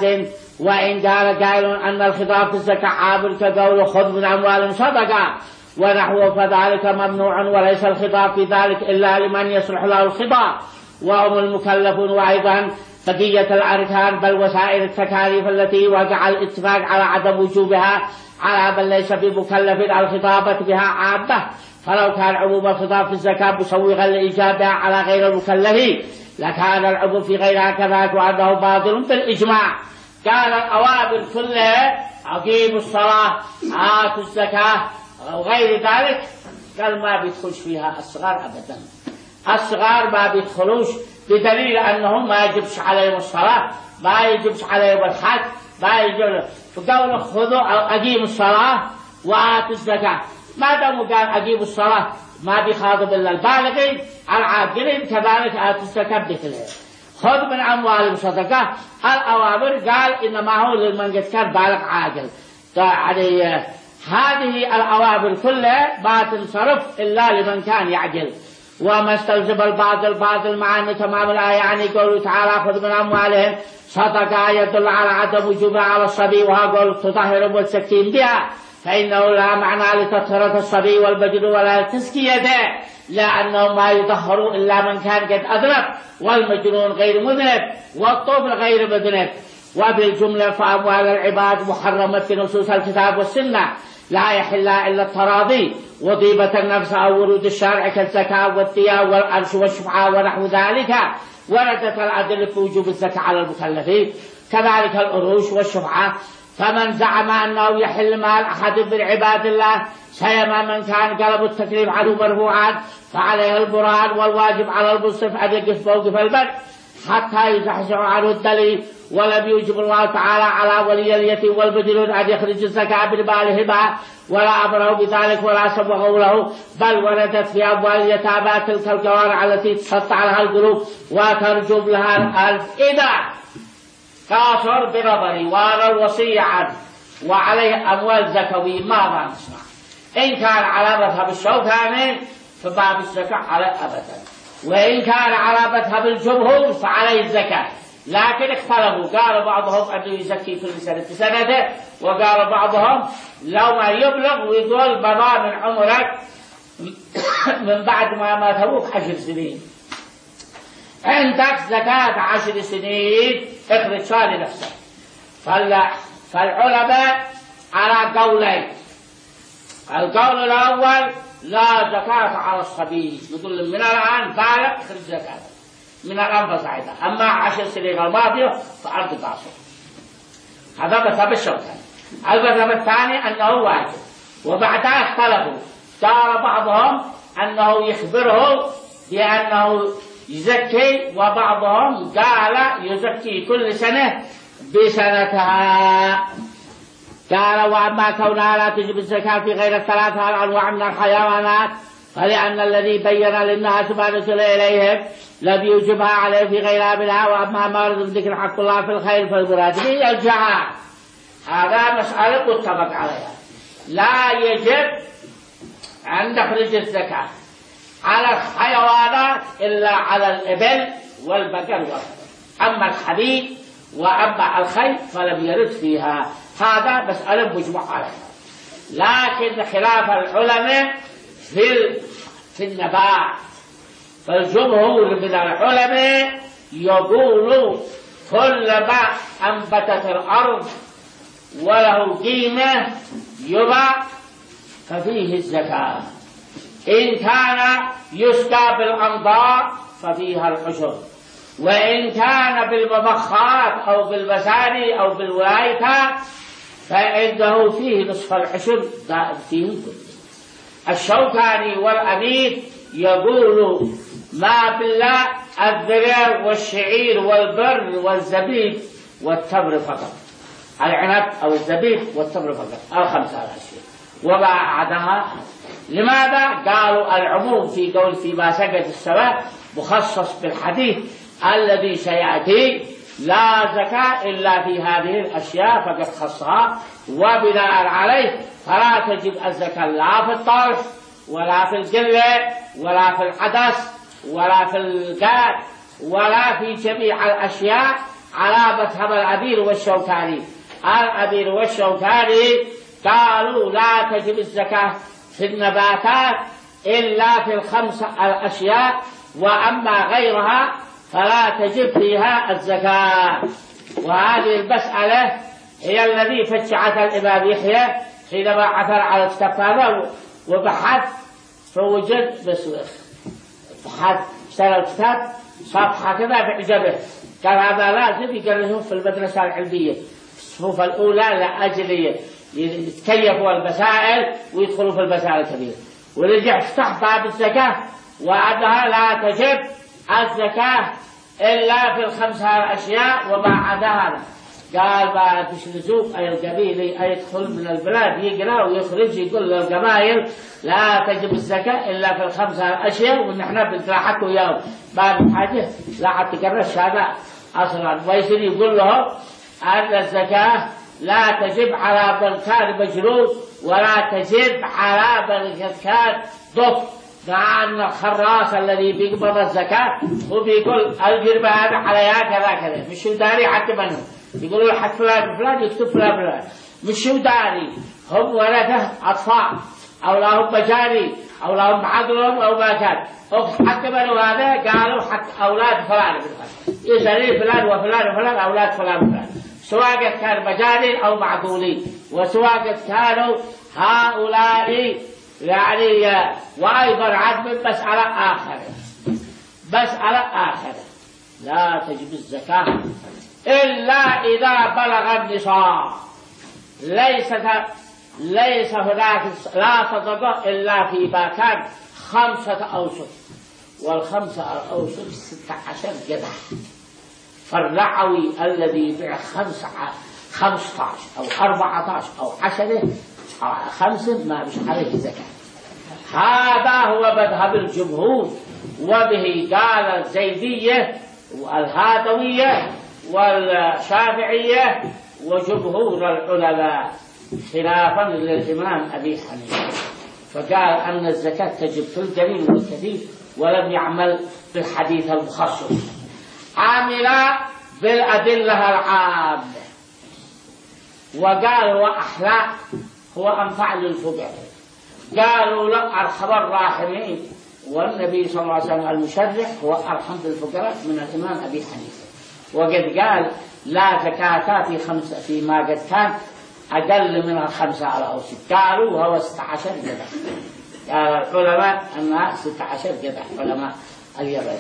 وإن قال قائل أن الخطاب في الزكاة عام كقول خذ من أموالهم صدقة ونحوه فذلك ممنوع، وليس الخطاب في ذلك إلا لمن يصلح له الخطاب وهم المكلفون، وأيضا بقية الأركان بل وسائر التكاليف التي وقع الاتفاق على عدم وجوبها على من ليس بمكلف الخطابة بها عامة. فلو كان عموم الخطاب في الزكاة مسوغا لإيجابها على غير المكلفين لكان العموم في غيرها كذلك، وأنه باطل بالإجماع. قال الأوامر كلها أقيموا الصلاة آتوا الزكاة وغير ذلك قال ما بيدخلش فيها الصغار أبدا، الصغار ما بيدخلوش بدليل أنهم ما يجبش عليهم الصلاة، ما يجبش عليهم الحج، ما يجب فقالوا خذوا أو أقيموا الصلاة وآتوا الزكاة. ما داموا قال أقيموا الصلاة ما بيخاطب إلا البالغين العاقلين، كذلك آتوا الزكاة مثلها. خذ من أموالهم صدقة، الأوامر قال إنما هو لمن قد كان بالغ عاقل، يعني هذه الأوامر كلها ما تنصرف إلا لمن كان يعجل. وما استوجب البعض الباطل مع أن تمام الآية يعني قوله تعالى خذ من أموالهم صدقة يدل على عدم وجوبها على الصبي، وها قول تطهر والسكين بها، فإنه لا معنى لتطهير الصبي والبجر ولا تزكيته، لأنه ما يطهر إلا من كان قد أذنب، والمجنون غير مذنب والطفل غير مذنب. وبالجملة فأموال العباد محرمة في نصوص الكتاب والسنة، لا يحل إلا التراضي وطيبة النفس أو ورود الشارع كالزكاة والثياب والأرش والشفعة ونحو ذلك. وردت الأدلة في وجوب الزكاة على المكلفين، كذلك الأروش والشفعة. فمن زعم أنه يحل مال أحد من عباد الله سيما من كان قلب التكليف عنه مرفوعا فعليه البرهان، والواجب على المنصف أن يقف موقف البر حتى يزحزح عنه الدليل. ولم يوجب الله تعالى على ولي اليتيم والمجنون أن يخرج الزكاة من مالهما ولا أمره بذلك ولا سبقه له، بل وردت في أموال اليتامى تلك الجوارح التي تسطع لها القلوب وترجم لها الأفئدة. كافر بنظري وأنا الوصية عنه وعليه أموال زكوي ما ما نسمع. إن كان على مذهب الشوكاني فباب الزكاة على أبدا، وإن كان على مذهب الجمهور فعليه الزكاة. لكن اختلفوا، قال بعضهم أنه يزكي كل سنة سنته، وقال بعضهم لو ما يبلغ ويقول بابا من عمرك من بعد ما مات أبوك عشر سنين، عندك زكاة عشر سنين اخرجها لنفسك. فالعلماء على قولين، القول الأول لا زكاة على الصبي، يقول من الآن بالغ اخرج زكاة من الآن فصاعدا، أما عشر سنين الماضية فأرض قاصر. هذا مذهب الشوكاني. المذهب الثاني أنه واجب، وبعدها اختلفوا، قال بعضهم أنه يخبره بأنه يزكي، وبعضهم قال يزكي كل سنة بسنتها. قال وأما كونها لا تجب الزكاة في غير الثلاثة الأنواع من الحيوانات فلأن الذي بين للناس ما نزل إليهم لم يوجبها عليه في غيرها منها. وأما ما ورد ذكر حق الله في الخير فالمراد به الجهاد. هذا مسألة متفق عليها، لا يجب أن نخرج الزكاة على الحيوانات إلا على الإبل والبقر والغنم، أما الحبيب وأما الخيل فلم يرد فيها. هذا مسألة مجمع عليها. لكن خلاف العلماء في في النبات، فالجمهور من العلماء يقولوا كل ما أنبتت الأرض وله قيمة يباع ففيه الزكاة. إن كان يسقى بالأنضار ففيها العشر، وإن كان بالمضخات أو بالمساري أو بالولايات فإنه فيه نصف العشر دائم فيه كله. الشوكاني والأمير يقولوا ما بالله الذرة والشعير والبر والزبيب والتمر فقط، العنب أو الزبيب والتمر فقط، الخمسة الأشياء وما عداها. لماذا؟ قالوا العموم في قول فيما سقط السماء مخصص بالحديث الذي سيأتي، لا زكاة إلا في هذه الأشياء فقد خصها، وبناء عليه فلا تجب الزكاة لا في الطرف ولا في القلة ولا في العدس ولا في القات ولا في جميع الأشياء على مذهب الأمير والشوكاني. الأمير والشوكاني قالوا لا تجب الزكاة في النباتات إلا في الخمسة الأشياء، وأما غيرها فلا تجب فيها الزكاة. وهذه المسألة هي الذي فجعت الإمام يحيى حينما عثر على الكتاب هذا وبحث فوجد بس بحث اشترى الكتاب صفحة كذا بعجبه، قال هذا لازم يقرأه في المدرسة العلمية في الصفوف الأولى لأجل يتكيفوا المسائل ويدخلوا في المسائل الكبيرة. ورجع فتح باب الزكاة وأنها لا تجب الزكاة إلا في الخمسة الأشياء وما عدا هذا. قال ما تشرزوك أي القبيل أي يدخل من البلاد يقرأ ويخرج يقول للقبائل لا تجب الزكاة إلا في الخمسة الأشياء، ونحن بنتلاحقوا يوم بعد حاجة لا حد تقرأ الشهادة أصلا، ويصير يقول له أن الزكاة لا تجب على من كان مجرود ولا تجب على من كان ضف. مع أن الخراس الذي بيقبض الزكاة وبيقول الجربة هذا عليها كذا كذا، مش داري حتى منه يقولوا حق فلان فلان يكتب فلان فلان، مش داري، هم ولده أطفال أو لهم مجاري أو لهم عقلهم أو ما كان، حتى منه هذا قالوا حق أولاد فلان يزري فلان وفلان وفلان أولاد فلان وفلان، سواء كان مجاري أو معقولين، وسواء كانوا هؤلاء يعني. وأيضا عدم مسألة آخرة، مسألة آخرة لا تجب الزكاة إلا إذا بلغ النصاب، ليس ليس هناك لا تصدق إلا فيما كان خمسة أوسق، والخمسة الأوسق ستة عشر جدع. فالرعوي الذي يبيع خمسة خمسة عشر أو أربعة عشر أو عشرة خمسة ما مش عليه زكاة. هذا هو مذهب الجمهور، وبه قال الزيدية والهادوية والشافعية وجمهور العلماء، خلافا للإمام أبي حنيفة، فقال أن الزكاة تجب في القليل والكثير، ولم يعمل بالحديث المخصص، عمل بالأدلة العامة، وقال هو أحلى هو أنفع للفقراء. قالوا لا أرحم الراحمين، والنبي صلى الله عليه وسلم المشرح هو أرحم بالفقراء من الإمام أبي حنيفة، وقد قال لا زكاة في خمسة فيما قد كان أقل من الخمسة على أوسط، قالوا وهو ستة عشر جدع. قال العلماء أنها ستة عشر جدع، علماء اليمن.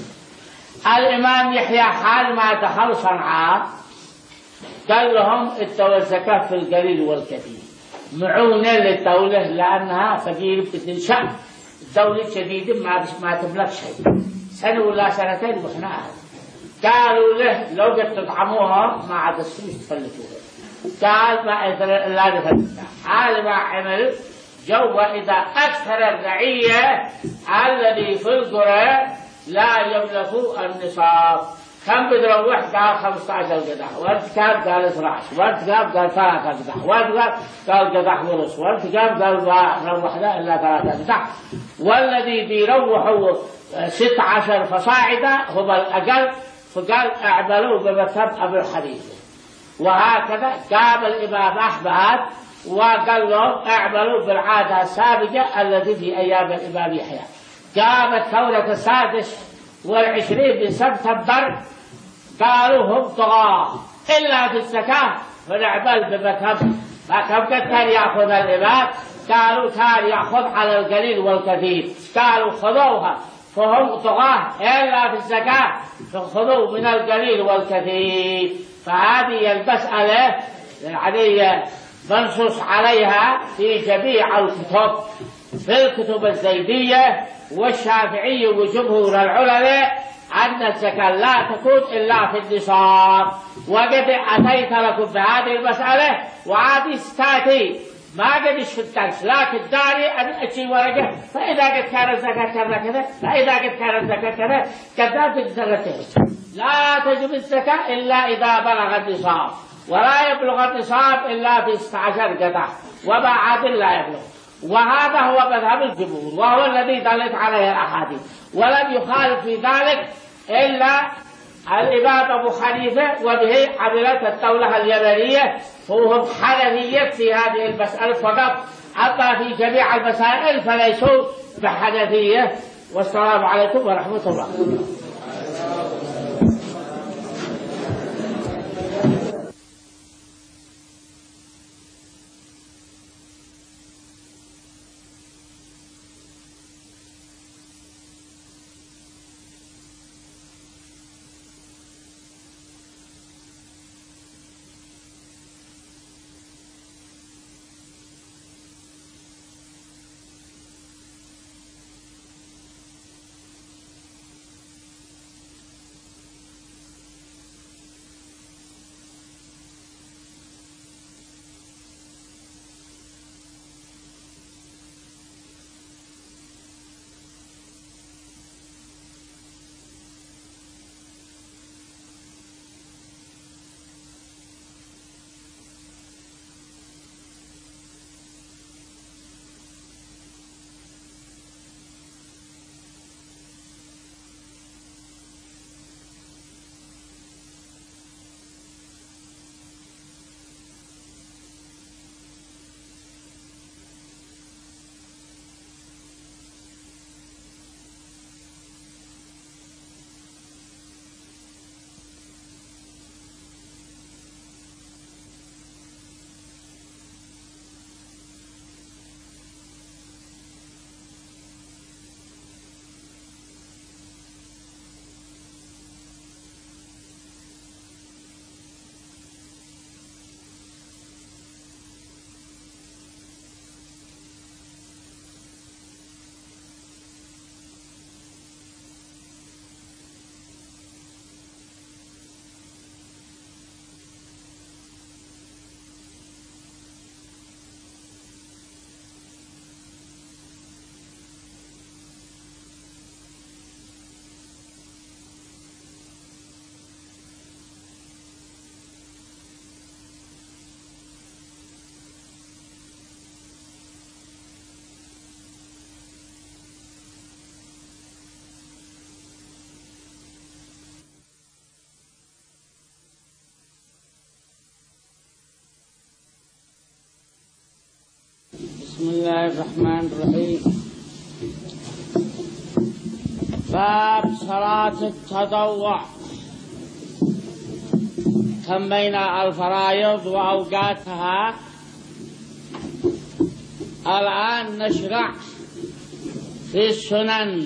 الإمام يحيى حال ما دخل صنعاء قال لهم ادوا الزكاة في القليل والكثير، معونة للدولة لأنها فقير بتنشأ، الدولة شديدة ما ما تملك شيء، سنة ولا سنتين بخناها. قالوا له لو قد تطعموها ما عاد السوس تفلتوها، قال ما إذا لا نفلتها. هذا ما عمل جو إذا أكثر الرعية الذي في القرى لا يملكوا النصاب، كم بتروح قال خمسة عشر قدح، وانت كام قال اثنا عشر، وانت كام قال ثلاثة قدح، وانت قال قدح ونص، وانت كام قال ما روح لا إلا ثلاثة قدح. والذي بيروحوا ستة عشر فصاعدا هم الأقل، فقال اعملوا بمذهب أبي حنيفة. وهكذا قام الإمام أحمد وقال لهم اعملوا بالعادة السابقة التي في أيام الإمام يحيى. قامت ثورة السادس والعشرين من سبتمبر، قالوا هم طغاة إلا في الزكاة فنعمل بمذهب مذهب قد كان يأخذ الإمام، قالوا كان يأخذ على القليل والكثير، قالوا خذوها فهم طغاة إلا في الزكاة فخذوا من القليل والكثير. فهذه المسألة يعني منصوص عليها في جميع الكتب، في الكتب الزيدية والشافعية وجمهور العلماء، أن الزكاة لا تكون إلا في النصاب. وقد أتيت لكم بهذه المسألة وعادي ستاتي ما قدش في الدرس، لكن داري أن أجي ورقة فإذا قد كان الزكاة كذا كذا، فإذا قد كان الزكاة كذا كذا بالزرتين. لا تجب الزكاة إلا إذا بلغ النصاب، ولا يبلغ النصاب إلا في ستة عشر قطعة وما عاد لا يبلغ. وهذا هو مذهب الجمهور، وهو الذي دلت عليه الأحاديث، ولم يخالف في ذلك إلا الإمام أبو حنيفة، وبه عملت الدولة اليمنية، وهم حنفية في هذه المسألة فقط، أما في جميع المسائل فليسوا بحنفية. والسلام عليكم ورحمة الله. بسم الله الرحمن الرحيم. باب صلاة التطوع. سمينا الفرائض وأوقاتها، الآن نشرع في السنن،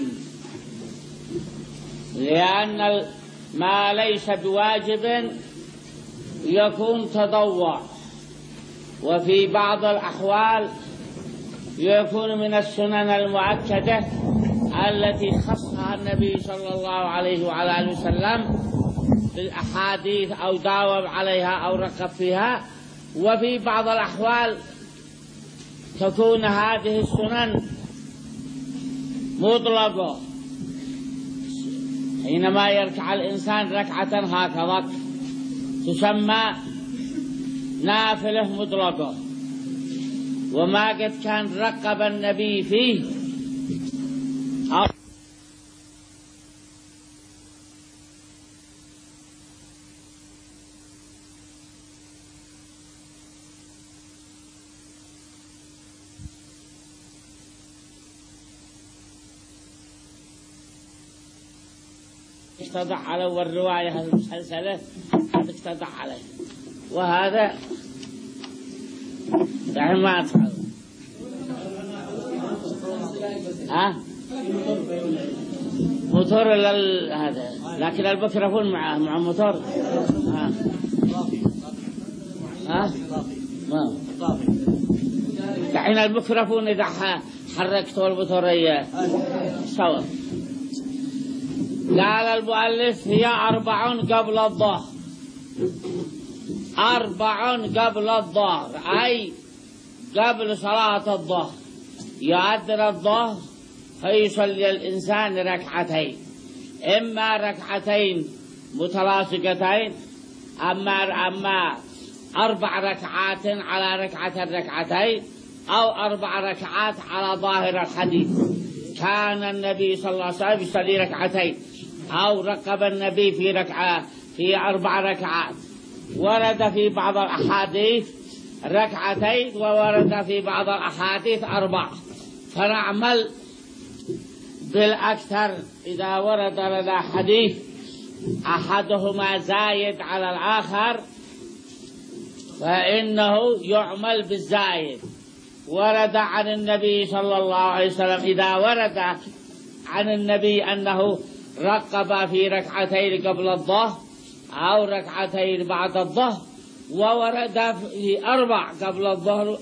لأن ما ليس بواجب يكون تطوع، وفي بعض الأحوال يكون من السنن المؤكدة التي خصها النبي صلى الله عليه وعلى آله وسلم بالأحاديث أو داوم عليها أو رغب فيها. وفي بعض الأحوال تكون هذه السنن مطلقة، حينما يركع الإنسان ركعة هكذا تسمى نافلة مطلقة، وما قد كان رقب النبي فيه أو تضع عليه، والرواية المسلسلة تضع عليه، وهذا يعني ما تفعل. ها موتور هذا، لكن الميكروفون مع مع موتور. ها ها ما يعني الميكروفون إذا حركته الموتورية سوا. قال المؤلف هي أربع قبل الظهر، أربع قبل الظهر أي قبل صلاة الظهر. يؤذن الظهر فيصلي الإنسان ركعتين، إما ركعتين متلاصقتين، أما أما أربع ركعات على ركعة الركعتين، أو أربع ركعات على ظاهر الحديث. كان النبي صلى الله عليه وسلم يصلي ركعتين، أو رقب النبي في ركعة في أربع ركعات. ورد في بعض الأحاديث ركعتين، وورد في بعض الأحاديث أربع، فنعمل بالأكثر. إذا ورد لنا حديث أحدهما زايد على الآخر فإنه يعمل بالزايد. ورد عن النبي صلى الله عليه وسلم، إذا ورد عن النبي أنه رقب في ركعتين قبل الظهر أو ركعتين بعد الظهر، وورد في أربع قبل الظهر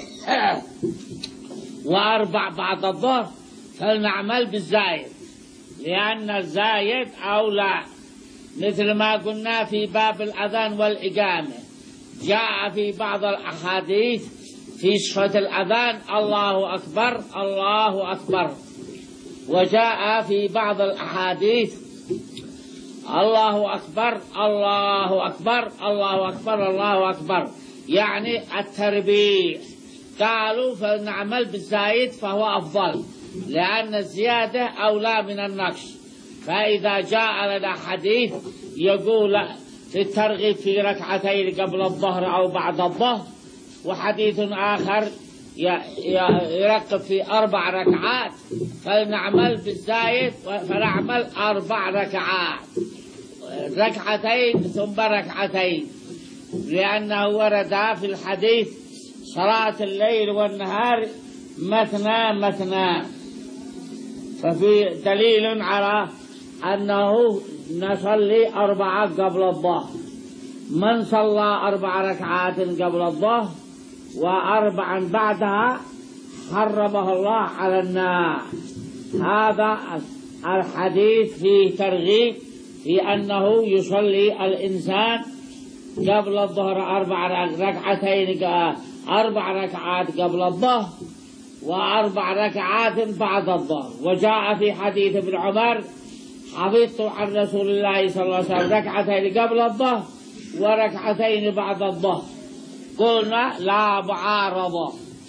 وأربع بعد الظهر، فلنعمل بالزايد، لأن الزايد أولى. مثل ما قلنا في باب الأذان والإقامة، جاء في بعض الأحاديث في صفة الأذان الله أكبر الله أكبر، وجاء في بعض الأحاديث الله أكبر الله أكبر الله أكبر الله أكبر، يعني التربيع. قالوا فنعمل بالزايد فهو أفضل، لأن الزيادة أولى من النقص. فإذا جاء لنا حديث يقول في الترغيب في ركعتين قبل الظهر أو بعد الظهر، وحديث آخر يرقب في أربع ركعات، فلنعمل بالزايد فنعمل أربع ركعات، ركعتين ثم ركعتين، لأنه ورد في الحديث صلاة الليل والنهار مثنى مثنى، ففي دليل على أنه نصلي أربعة قبل الظهر. من صلى أربع ركعات قبل الظهر وأربعا بعدها حرمه الله على النار. هذا الحديث فيه ترغيب في أنه يصلي الإنسان قبل الظهر أربع ركعتين أربع ركعات قبل الظهر وأربع ركعات بعد الظهر. وجاء في حديث ابن عمر حفظت عن رسول الله صلى الله عليه وسلم ركعتين قبل الظهر وركعتين بعد الظهر. قلنا لا معارضة،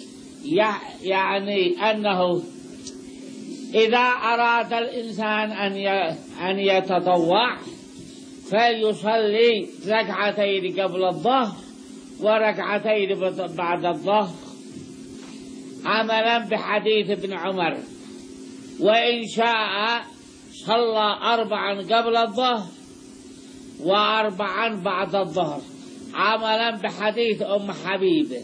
يعني أنه إذا أراد الإنسان أن يتطوع فليصلي ركعتين قبل الظهر وركعتين بعد الظهر، عملا بحديث ابن عمر. وإن شاء صلى أربعا قبل الظهر وأربعا بعد الظهر عملا بحديث أم حبيبة.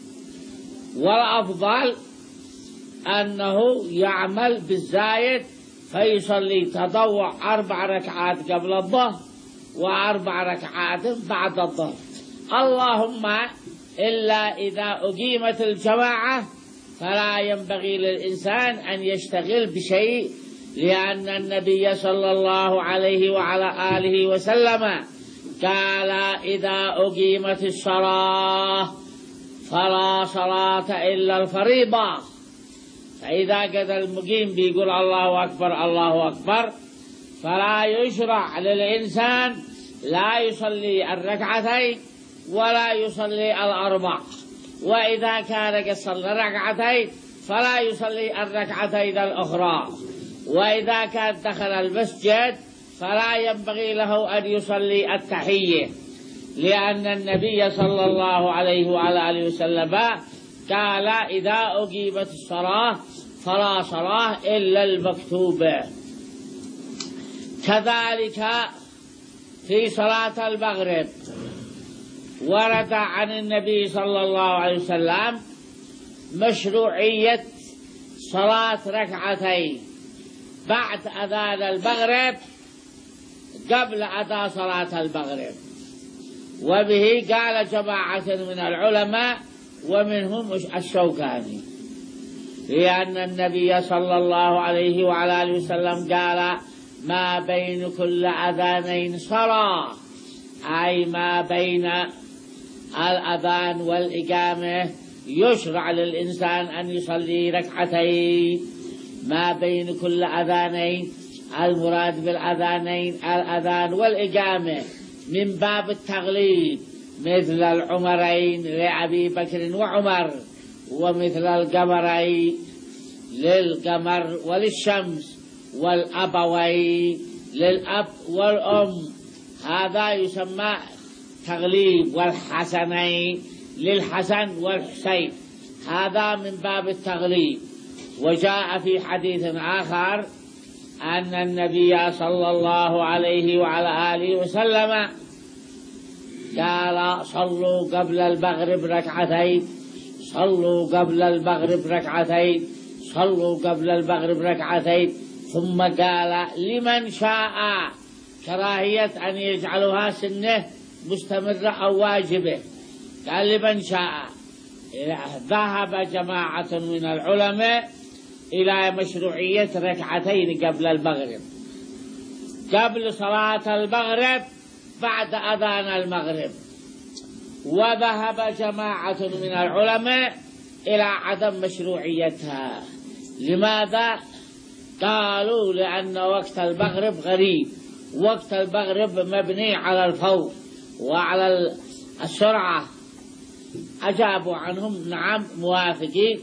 والأفضل أنه يعمل بالزايد فيصلي تطوع أربع ركعات قبل الظهر وأربع ركعات بعد الظهر. اللهم إلا إذا أقيمت الجماعة فلا ينبغي للإنسان أن يشتغل بشيء، لأن النبي صلى الله عليه وعلى آله وسلم قال إذا أقيمت الصلاة فلا صلاة إلا الفريضة. فإذا قد المقيم بيقول الله أكبر الله أكبر فلا يشرع للإنسان لا يصلي الركعتين ولا يصلي الأربع. وإذا كان قد صلى ركعتين فلا يصلي الركعتين الأخرى. وإذا كان دخل المسجد فلا ينبغي له أن يصلي التحية، لأن النبي صلى الله عليه وعلى آله وسلم قال إذا أقيمت الصلاة فلا صلاة إلا المكتوبة. كذلك في صلاة المغرب ورد عن النبي صلى الله عليه وسلم مشروعية صلاة ركعتين بعد أذان المغرب قبل أداء صلاة المغرب. وبه قال جماعة من العلماء ومنهم الشوكاني، لأن النبي صلى الله عليه وعلى آله وسلم قال ما بين كل أذانين صلاة، أي ما بين الأذان والإقامة يشرع للإنسان أن يصلي ركعتين. ما بين كل أذانين المراد بالأذانين الأذان والإقامة من باب التغليب، مثل العمرين لأبي بكر وعمر، ومثل القمرين للقمر وللشمس، والأبوين للأب والأم، هذا يسمى تغليب. والحسنين للحسن والحسين، هذا من باب التغليب. وجاء في حديث آخر أن النبي صلى الله عليه وعلى آله وسلم قال صلوا قبل المغرب ركعتين، صلوا قبل المغرب ركعتين، صلوا قبل المغرب ركعتين، ثم قال لمن شاء كراهية أن يجعلها سنة مستمرة أو واجبة، قال لمن شاء. ذهب جماعة من العلماء إلى مشروعية ركعتين قبل المغرب، قبل صلاة المغرب بعد أذان المغرب. وذهب جماعة من العلماء إلى عدم مشروعيتها. لماذا؟ قالوا لأن وقت المغرب غريب، وقت المغرب مبني على الفور وعلى السرعة. أجابوا عنهم نعم موافقين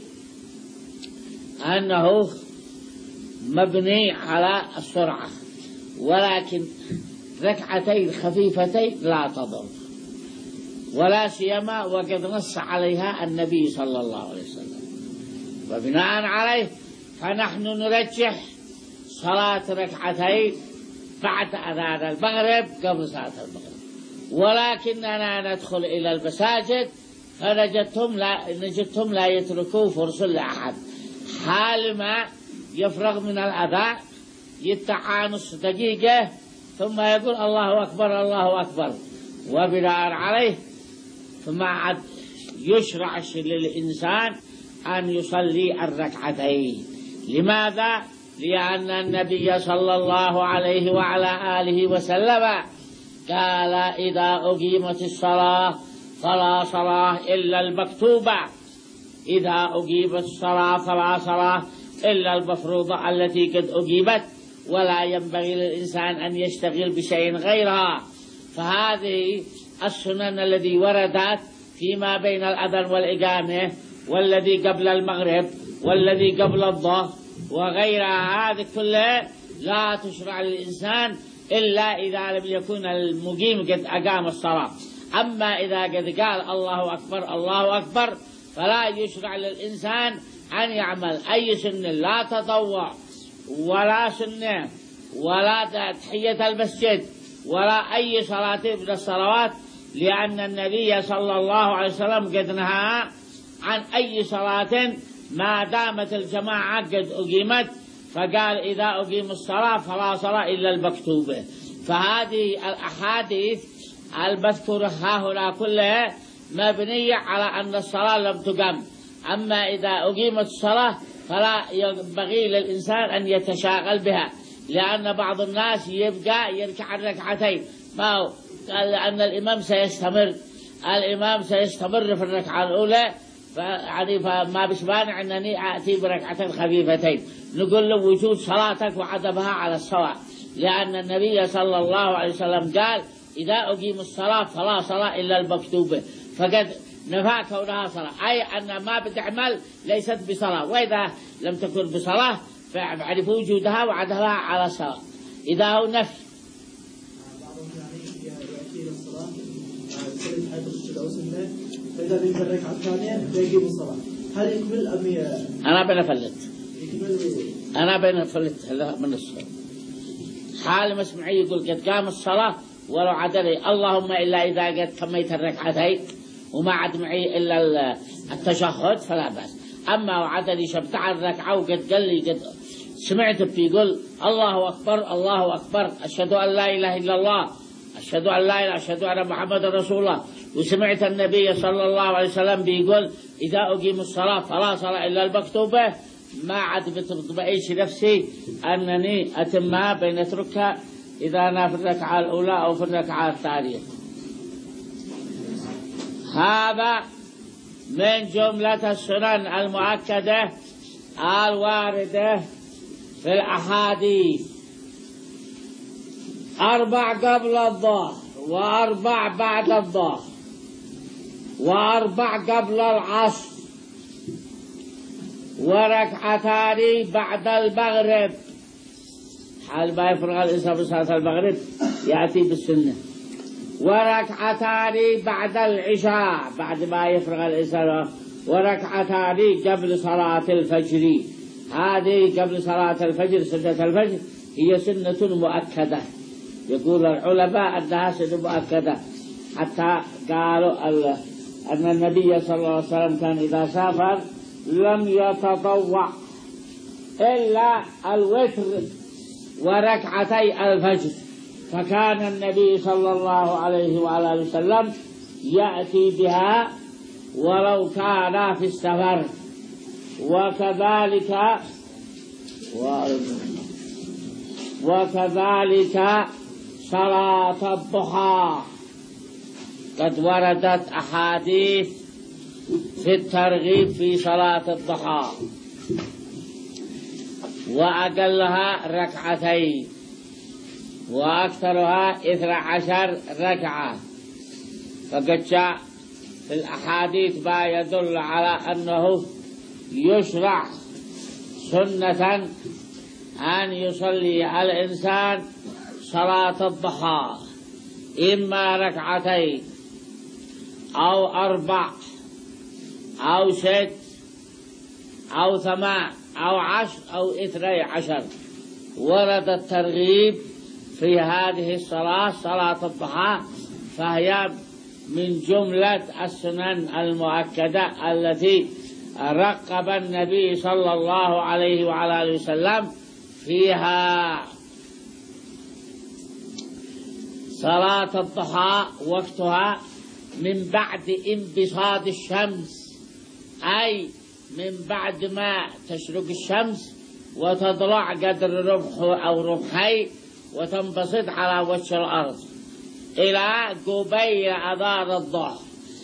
أنه مبني على السرعة، ولكن ركعتين خفيفتين لا تضر، ولا سيما وقد نص عليها النبي صلى الله عليه وسلم. وبناء عليه فنحن نرجح صلاة ركعتين بعد أذان المغرب قبل صلاة المغرب. ولكننا ندخل إلى المساجد فنجدتهم لا, نجدتهم لا يتركوا فرصة لأحد، حال ما يفرغ من الأذان يتعى نص دقيقة ثم يقول الله أكبر الله أكبر. وبناء عليه ثم عد يشرع للإنسان أن يصلي الركعتين. لماذا؟ لأن النبي صلى الله عليه وعلى آله وسلم قال إذا أقيمت الصلاة فلا صلاة إلا المكتوبة، إذا أقيمت الصلاة فلا صلاة إلا المفروضة التي قد أقيمت، ولا ينبغي للإنسان أن يشتغل بشيء غيرها. فهذه السنن التي وردت فيما بين الأذان والإقامة، والذي قبل المغرب والذي قبل الظهر وغيرها، هذه كلها لا تشرع للإنسان إلا إذا لم يكن المقيم قد أقام الصلاة. أما إذا قد قال الله أكبر الله أكبر فلا يشرع للإنسان أن يعمل أي سن، لا تطوع ولا سنة ولا تحية المسجد ولا أي صلاة من الصلوات، لأن النبي صلى الله عليه وسلم قد نهى عن أي صلاة ما دامت الجماعة قد أقيمت، فقال إذا أقيم الصلاة فلا صلاة إلا المكتوبة. فهذه الأحاديث المذكورة هاهنا كلها مبنية على أن الصلاة لم تقم. أما إذا أقيمت الصلاة فلا ينبغي للإنسان أن يتشاغل بها، لأن بعض الناس يبقى يركع الركعتين، ما هو لأن الإمام سيستمر الإمام سيستمر في الركعة الأولى، يعني فما بشبانع أنني آتي بركعتين خفيفتين. نقول له وجود صلاتك وعدمها على السواء، لأن النبي صلى الله عليه وسلم قال إذا أقيم الصلاة فلا صلاة إلا المكتوبة، فقد نفى كونها صلاة، أي أن ما بتعمل ليست بصلاة، وإذا لم تكن بصلاة فاعرف وجودها وعدمها على السواء. إذا هو نفي فإذا بيجي الركعة الثانية بيجيب الصلاة، هل يكمل أم ي... أنا بنفلت يكمل أنا بنفلت من الصلاة. حال مسمعي يقول قد قام الصلاة ولو عدلي، اللهم إلا إذا قد كميت الركعتين وما عد معي إلا التشهد فلا بأس. أما وعدلي شبتع الركعة وقد قال لي قد سمعت بيقول الله أكبر الله أكبر أشهد أن لا إله إلا الله أشهد أن لا إله أشهد أن محمد رسول الله، وسمعت النبي صلى الله عليه وسلم بيقول إذا أقيم الصلاة فلا صلاة إلا المكتوبة، ما عاد بتبعيش نفسي أنني أتمها بين أتركها إذا أنا في الركعة الأولى أو في الركعة الثانية. هذا من جملة السنن المؤكدة الواردة في الأحاديث. أربع قبل الظهر، وأربع بعد الظهر، وأربع قبل العصر، وركعتان بعد المغرب. حال ما يفرغ الإنسان بصلاة المغرب يأتي بالسنة، وركعتان بعد العشاء بعد ما يفرغ الإنسان، وركعتان قبل صلاة الفجر. هذه قبل صلاة الفجر سنة الفجر هي سنة مؤكدة، يقول العلماء أنها سنة مؤكدة، حتى قالوا أن النبي صلى الله عليه وسلم كان إذا سافر لم يتطوع إلا الوتر وركعتي الفجر، فكان النبي صلى الله عليه وآله وسلم يأتي بها ولو كان في السفر. وكذلك وكذلك صلاة الضحى قد وردت أحاديث في الترغيب في صلاة الضحى، وأقلها ركعتين وأكثرها إثنى عشر ركعة. فقد جاء في الأحاديث ما يدل على أنه يشرع سنة أن يصلي الإنسان صلاة الضحى إما ركعتين أو أربع أو ست أو ثمان أو عشر أو اثني عشر. ورد الترغيب في هذه الصلاة صلاة الضحى، فهي من جملة السنن المؤكدة التي رقب النبي صلى الله عليه وعلى آله وسلم فيها. صلاة الضحى وقتها من بعد انبساط الشمس، أي من بعد ما تشرق الشمس وتطلع قدر ربح أو ربحي وتنبسط على وجه الأرض إلى قبيل أذان الظهر.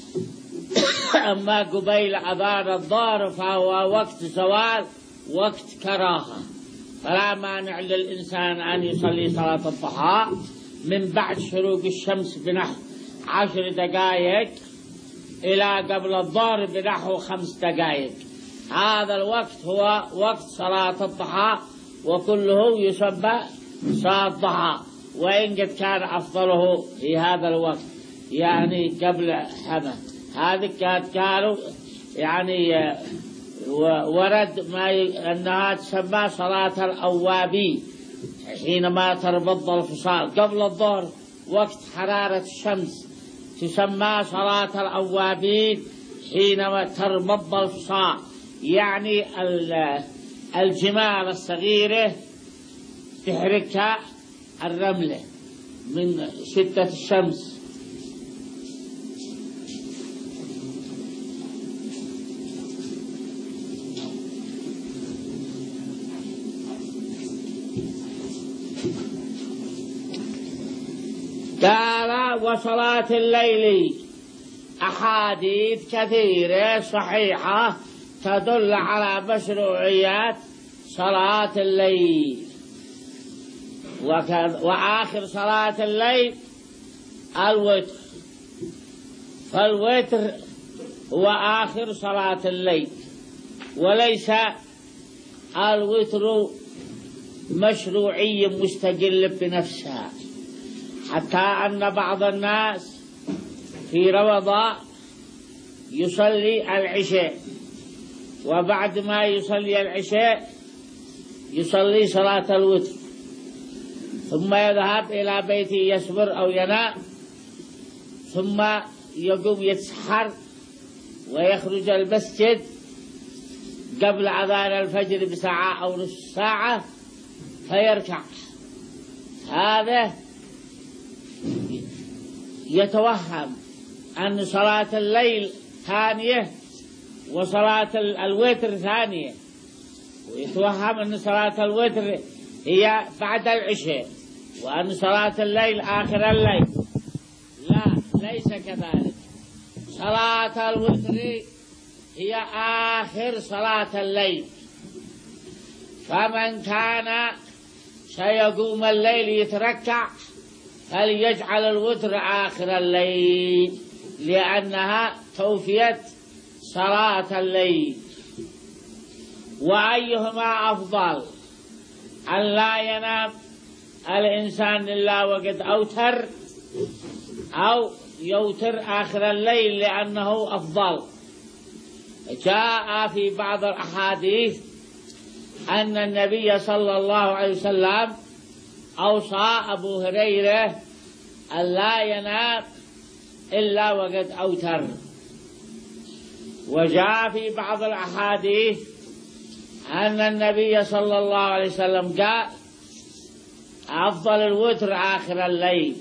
أما قبيل أذان الظهر فهو وقت زوال، وقت كراهة، فلا مانع للإنسان أن يصلي صلاة الضحى من بعد شروق الشمس بنحو عشر دقائق إلى قبل الظهر بنحو خمس دقائق. هذا الوقت هو وقت صلاة الضحى، وكله يسمى صلاة الضحى، وإن قد كان أفضله في هذا الوقت يعني قبل حمى. هذه كانت قالوا يعني ورد ما أنها تسمى صلاة الأوابين حينما تربض الفصال قبل الظهر وقت حرارة الشمس، تسمى صلاة الأوابين حينما تربض الفصال، يعني الجمال الصغيرة تحركها الرملة من شدة الشمس. قال وصلاة الليل أحاديث كثيرة صحيحة تدل على مشروعيات صلاة الليل، وآخر صلاة الليل الوتر، فالوتر هو آخر صلاة الليل، وليس الوتر مشروعي مستقل بنفسها، حتى أن بعض الناس في رمضان يصلي العشاء، وبعد ما يصلي العشاء يصلي صلاة الوتر، ثم يذهب إلى بيته يصبر أو ينام، ثم يقوم يتسحر ويخرج المسجد قبل أذان الفجر بساعة أو نصف ساعة فيركع. هذا يتوهم أن صلاة الليل ثانية وصلاة الوتر ثانية، ويتوهم أن صلاة الوتر هي بعد العشاء وأن صلاة الليل آخر الليل. لا، ليس كذلك. صلاة الوتر هي آخر صلاة الليل، فمن كان سيقوم الليل يتركع فليجعل الوتر آخر الليل، لأنها توفيت صلاة الليل. وأيهما أفضل؟ أن لا ينام الإنسان إلا وقد أوتر، أو يوتر آخر الليل لأنه أفضل. جاء في بعض الأحاديث أن النبي صلى الله عليه وسلم أوصى أبو هريرة أن لا ينام إلا وقد أوتر. وجاء في بعض الأحاديث أن النبي صلى الله عليه وسلم قال أفضل الوتر آخر الليل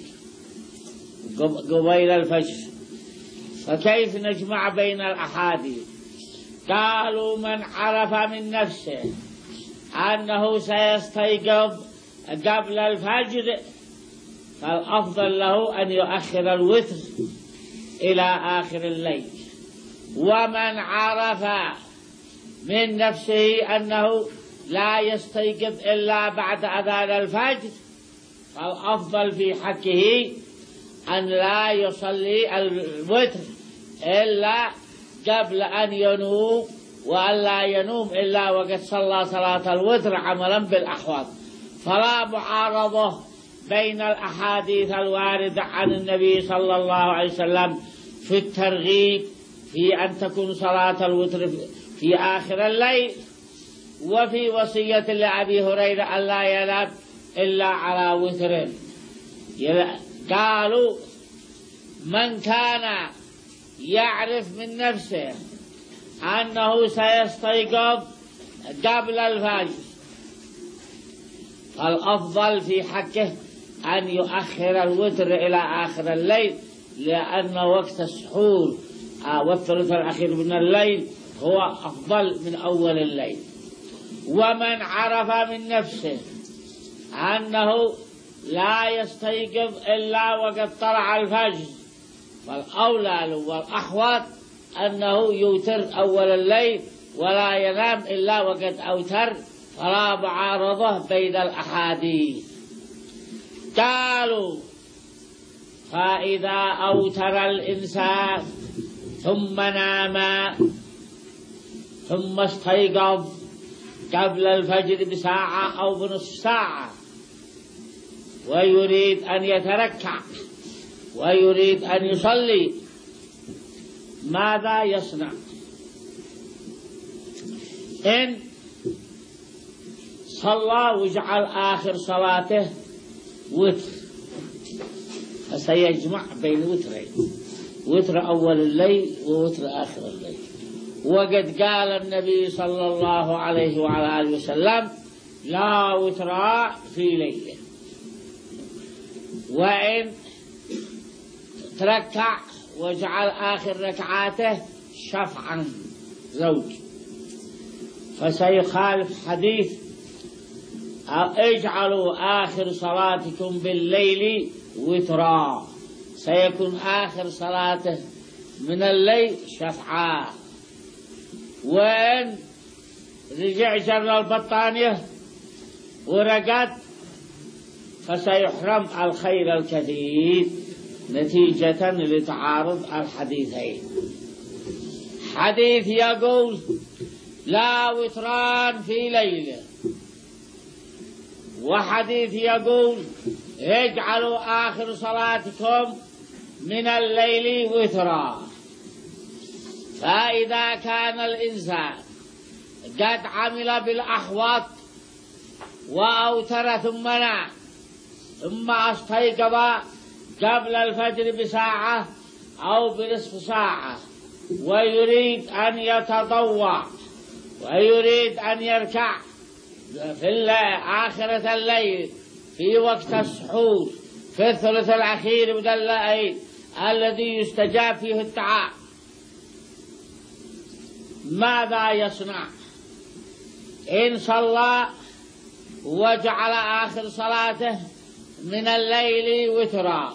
قبيل الفجر. فكيف نجمع بين الأحاديث؟ قالوا من عرف من نفسه أنه سيستيقظ قبل الفجر فالأفضل له أن يؤخر الوتر إلى آخر الليل. ومن عرف من نفسه أنه لا يستيقظ إلا بعد أذان الفجر فالأفضل في حقه أن لا يصلي الوتر إلا قبل أن ينوم، وأن لا ينوم إلا وقد صلى صلاة الوتر عملا بالأحوال. فلا معارضة بين الأحاديث الواردة عن النبي صلى الله عليه وسلم في الترغيب في أن تكون صلاة الوتر في آخر الليل، وفي وصية لأبي هريرة أن لا ينام إلا على وتر. قالوا من كان يعرف من نفسه أنه سيستيقظ قبل الفجر فالأفضل في حقه أن يؤخر الوتر إلى آخر الليل، لأن وقت السحور والثلث الأخير من الليل هو أفضل من أول الليل. ومن عرف من نفسه أنه لا يستيقظ إلا وقد طلع الفجر فالأولى والأحوط أنه يوتر أول الليل ولا ينام إلا وقد أوتر، فلا معارضة بين الأحاديث. قالوا فإذا أوتر الإنسان ثم نام ثم استيقظ قبل الفجر بساعة أو بنصف ساعة ويريد أن يتركع ويريد أن يصلي، ماذا يصنع؟ إن صلى وجعل آخر صلاته وتر فسيجمع بين وترين، وتر أول الليل ووتر آخر الليل. وقد قال النبي صلى الله عليه وعلى آله وسلم لا وتر في ليله. وإن تركع وجعل آخر ركعاته شفعا زوج فسيخالف حديث اجعلوا آخر صلاتكم بالليل وترا، سيكون آخر صلاته من الليل شفعا. وإن رجع جر البطانية ورقد فسيحرم الخير الكثير نتيجة لتعارض الحديثين. حديث يقول لا وتران في ليلة، وحديث يقول اجعلوا آخر صلاتكم من الليل وترا. فإذا كان الإنسان قد عمل بالأحوط وأوتر ثم نام ثم استيقظ قبل الفجر بساعة أو بنصف ساعة ويريد أن يتضوع ويريد أن يركع في آخرة الليل في وقت السحور في الثلث الأخير من الليل الذي يستجاب فيه الدعاء، ماذا يصنع؟ إن صلى وجعل آخر صلاته من الليل وترا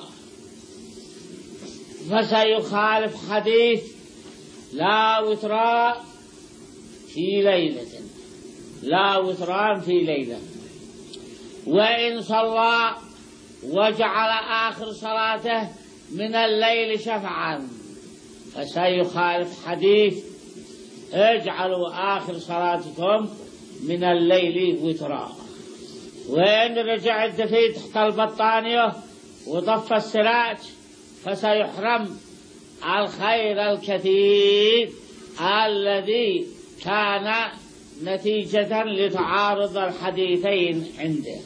فسيخالف حديث لا وترا في ليلة، لا وتران في ليلة. وإن صلى وجعل آخر صلاته من الليل شفعا فسيخالف حديث اجعلوا آخر صلاتكم من الليل وترا. وإن رجع الدفي تحت البطانية وضف السراج فسيحرم الخير الكثير الذي كان نتيجة لتعارض الحديثين عنده.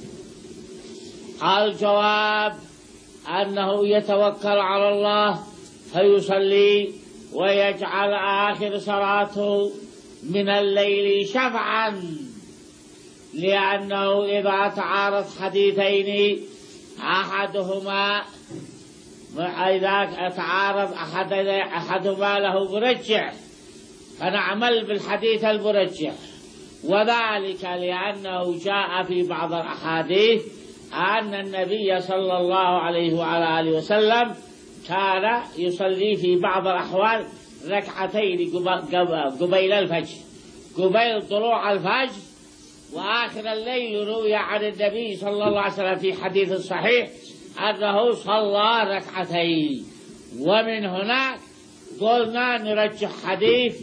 الجواب أنه يتوكل على الله فيصلي ويجعل آخر صلاته من الليل شفعا، لأنه إذا تعارض حديثين أحدهما إذا تعارض أحد أحدهما له مرجح فنعمل بالحديث المرجح، وذلك لأنه جاء في بعض الأحاديث أن النبي صلى الله عليه وعلى آله وسلم كان يصلي في بعض الأحوال ركعتين قبيل الفجر قبيل طلوع الفجر، وآخر الليل روي عن النبي صلى الله عليه وسلم في حديث صحيح أنه صلى ركعتين. ومن هناك قلنا نرجح حديث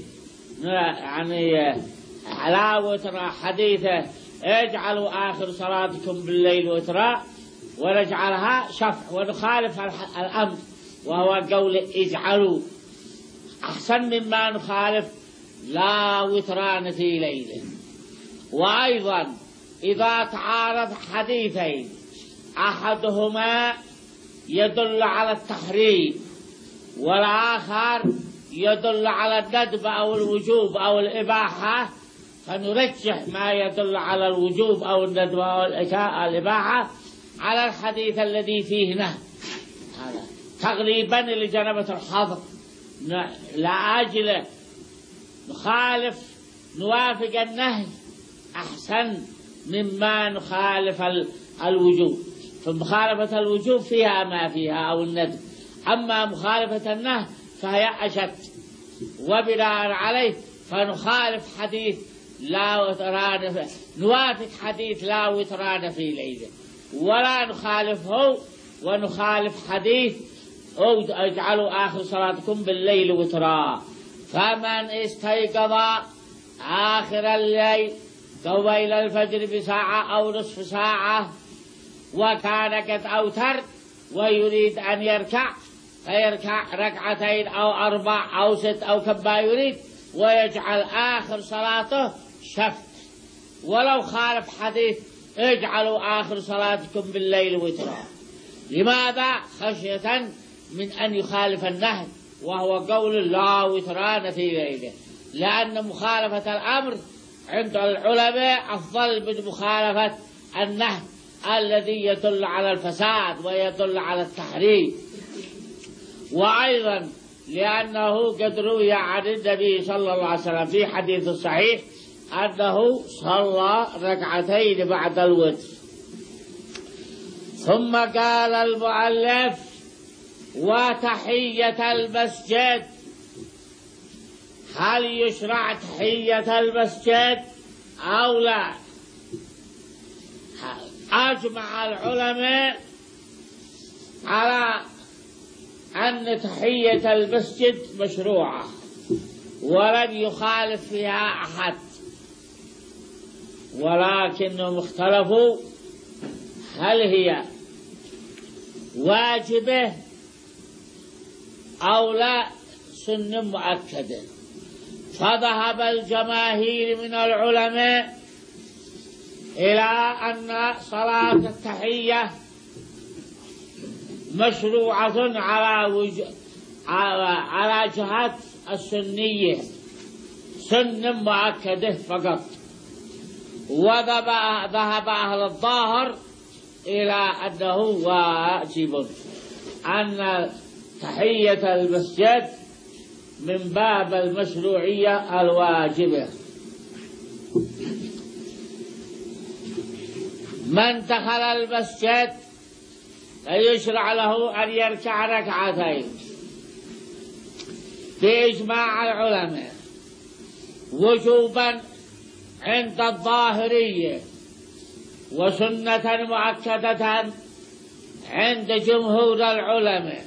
يعني على وتر حديثه اجعلوا آخر صلاتكم بالليل وترا ونجعلها شفع، ونخالف الأمر وهو قول اجعلوا أحسن مما نخالف لا وتران في ليله. وأيضا إذا تعارض حديثين أحدهما يدل على التحريم والآخر يدل على الندب أو الوجوب أو الإباحة فنرجح ما يدل على الوجوب أو الندب أو الإباحة على الحديث الذي فيه نهي، تغليبا لجنبة الحظر لأجل نخالف نوافق النهي أحسن مما نخالف الوجوب. فمخالفة الوجوب فيها ما فيها أو الندب، أما مخالفة النهي فهي أشد، وبناء عليه فنخالف حديث لا وتران نوافق حديث لا وتران في ليلة ولا نخالفه، ونخالف حديث أو اجعلوا آخر صلاتكم بالليل وترا. فمن استيقظ آخر الليل قبيل الفجر بساعة أو نصف ساعة وكان قد أوتر ويريد أن يركع فيركع ركعتين أو أربع أو ست أو كما يريد، ويجعل آخر صلاته شك، ولو خالف حديث اجعلوا آخر صلاتكم بالليل وترا. لماذا؟ خشية من أن يخالف النهي، وهو قول لا وتران في ليله، لأن مخالفة الأمر عند العلماء أفضل من مخالفة النهي الذي يدل على الفساد ويدل على التحريم. وأيضا لأنه قد روي عن النبي صلى الله عليه وسلم في حديث صحيح أنه صلى ركعتين بعد الوتر. ثم قال المؤلف: وتحية المسجد، هل يشرع تحية المسجد أو لا؟ أجمع العلماء على أن تحية المسجد مشروعة ولم يخالف فيها أحد، ولكنهم اختلفوا هل هي واجبة أو لا، سنة مؤكدة. فذهب الجماهير من العلماء إلى أن صلاة التحية مشروعة على وج... على جهة السنية، سنة مؤكدة فقط. وذهب أهل الظاهر إلى أنه واجب، أن تحية المسجد من باب المشروعية الواجبة. من دخل المسجد يشرع له أن يركع ركعتين بإجماع العلماء وجوبا عند الظاهرية، وسنة مؤكدة عند جمهور العلماء.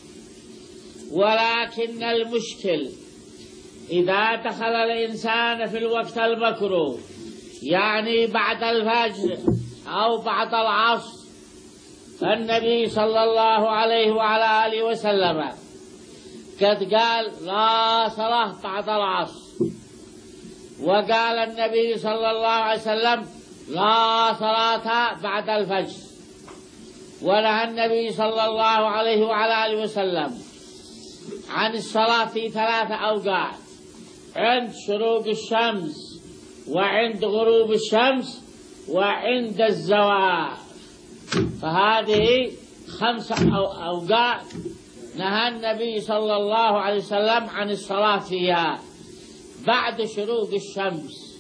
ولكن المشكل إذا دخل الإنسان في الوقت المكروه، يعني بعد الفجر أو بعد العصر، فالنبي صلى الله عليه وعلى آله وسلم قد قال لا صلاة بعد العصر، وقال النبي صلى الله عليه وسلم لا صلاة بعد الفجر، ونهى النبي صلى الله عليه وعلى آله وسلم عن الصلاة في ثلاث أوقات: عند شروق الشمس، وعند غروب الشمس، وعند الزوال. فهذه خمس أوقات نهى النبي صلى الله عليه وسلم عن الصلاة فيها: بعد شروق الشمس،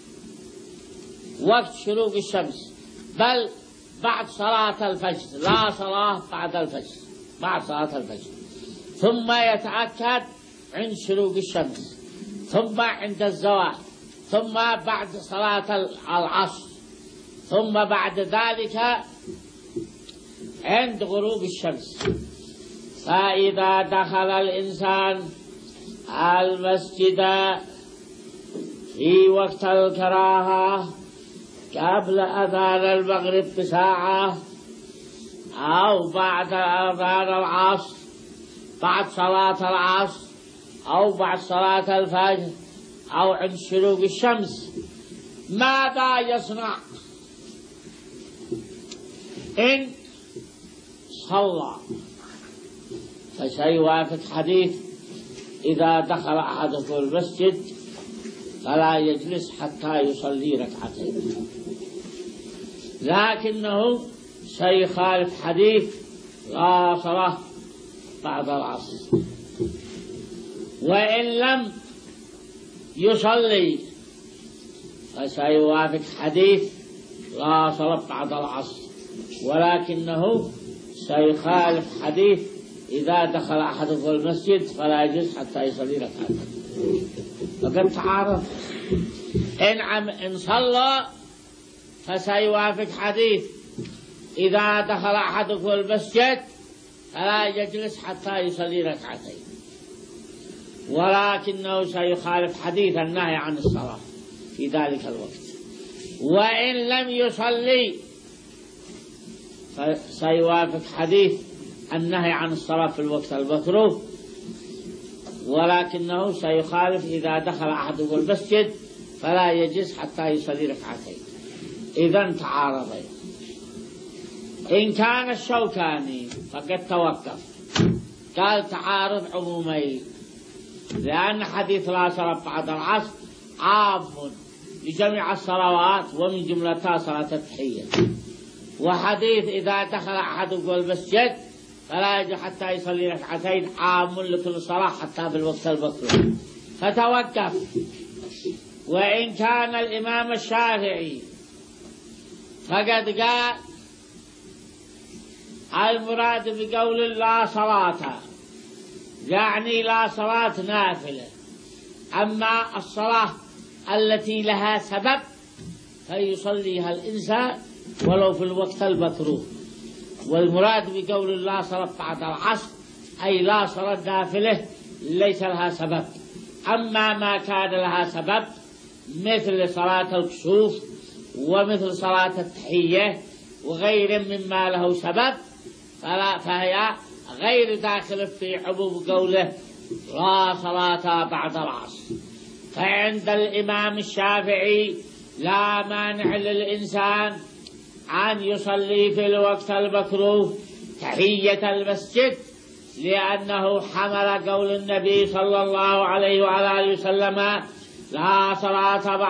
وقت شروق الشمس، بل بعد صلاة الفجر، لا صلاة بعد الفجر، بعد صلاة الفجر. ثم يتأكد عند شروق الشمس، ثم عند الزوال، ثم بعد صلاة العصر، ثم بعد ذلك عند غروب الشمس. فإذا دخل الإنسان المسجد في وقت الكراهة قبل أذان المغرب بساعة، أو بعد أذان العصر، بعد صلاة العصر، أو بعد صلاة الفجر، أو عند شروق الشمس، ماذا يصنع؟ إن صلى فسيوافق حديث: إذا دخل أحدكم المسجد فلا يجلس حتى يصلي ركعتين. لكنه سيخالف حديث لا صلاة بعد العصر. وإن لم يصلي فسيوافق حديث لا صلاة بعد العصر، ولكنه سيخالف حديث إذا دخل أحدكم المسجد فلا يجلس حتى يصلي ركعتين. فقد تعارف. إن عم إن صلى فسيوافق حديث إذا دخل أحدكم المسجد فلا يجلس حتى يصلي ركعتين، ولكنه سيخالف حديث النهي عن الصلاة في ذلك الوقت. وإن لم يصلي فسيوافق حديث النهي عن الصلاة في الوقت المكروه، ولكنه سيخالف إذا دخل أحدكم المسجد فلا يجلس حتى يصلي ركعتين إذا تعارضين. إن كان الشوكاني فقد توقف، قال تعارض عمومي، لأن حديث لا صلاة بعد العصر عام لجميع الصلوات ومن جملتها صلاة التحية، وحديث إذا دخل أحدكم المسجد فلا يجب حتى يصلي ركعتين عام لكل صلاة حتى بالوقت المطلوب، فتوقف. وإن كان الإمام الشافعي فقد قال المراد بقول لا صلاة يعني لا صلاة نافلة، أما الصلاة التي لها سبب فيصليها الإنسان ولو في الوقت المكروه. والمراد بقول لا صلاة بعد العصر أي لا صلاة نافلة ليس لها سبب. أما ما كان لها سبب مثل صلاة الكسوف ومثل صلاة التحية وغير مما له سبب فلا فهي غير داخل في عموم قوله لا صلاة بعد العصر. فعند الإمام الشافعي لا مانع للإنسان أن يصلي في الوقت المكروه تحية المسجد، لأنه حمل قول النبي صلى الله عليه وعلى آله وسلم لا صلاة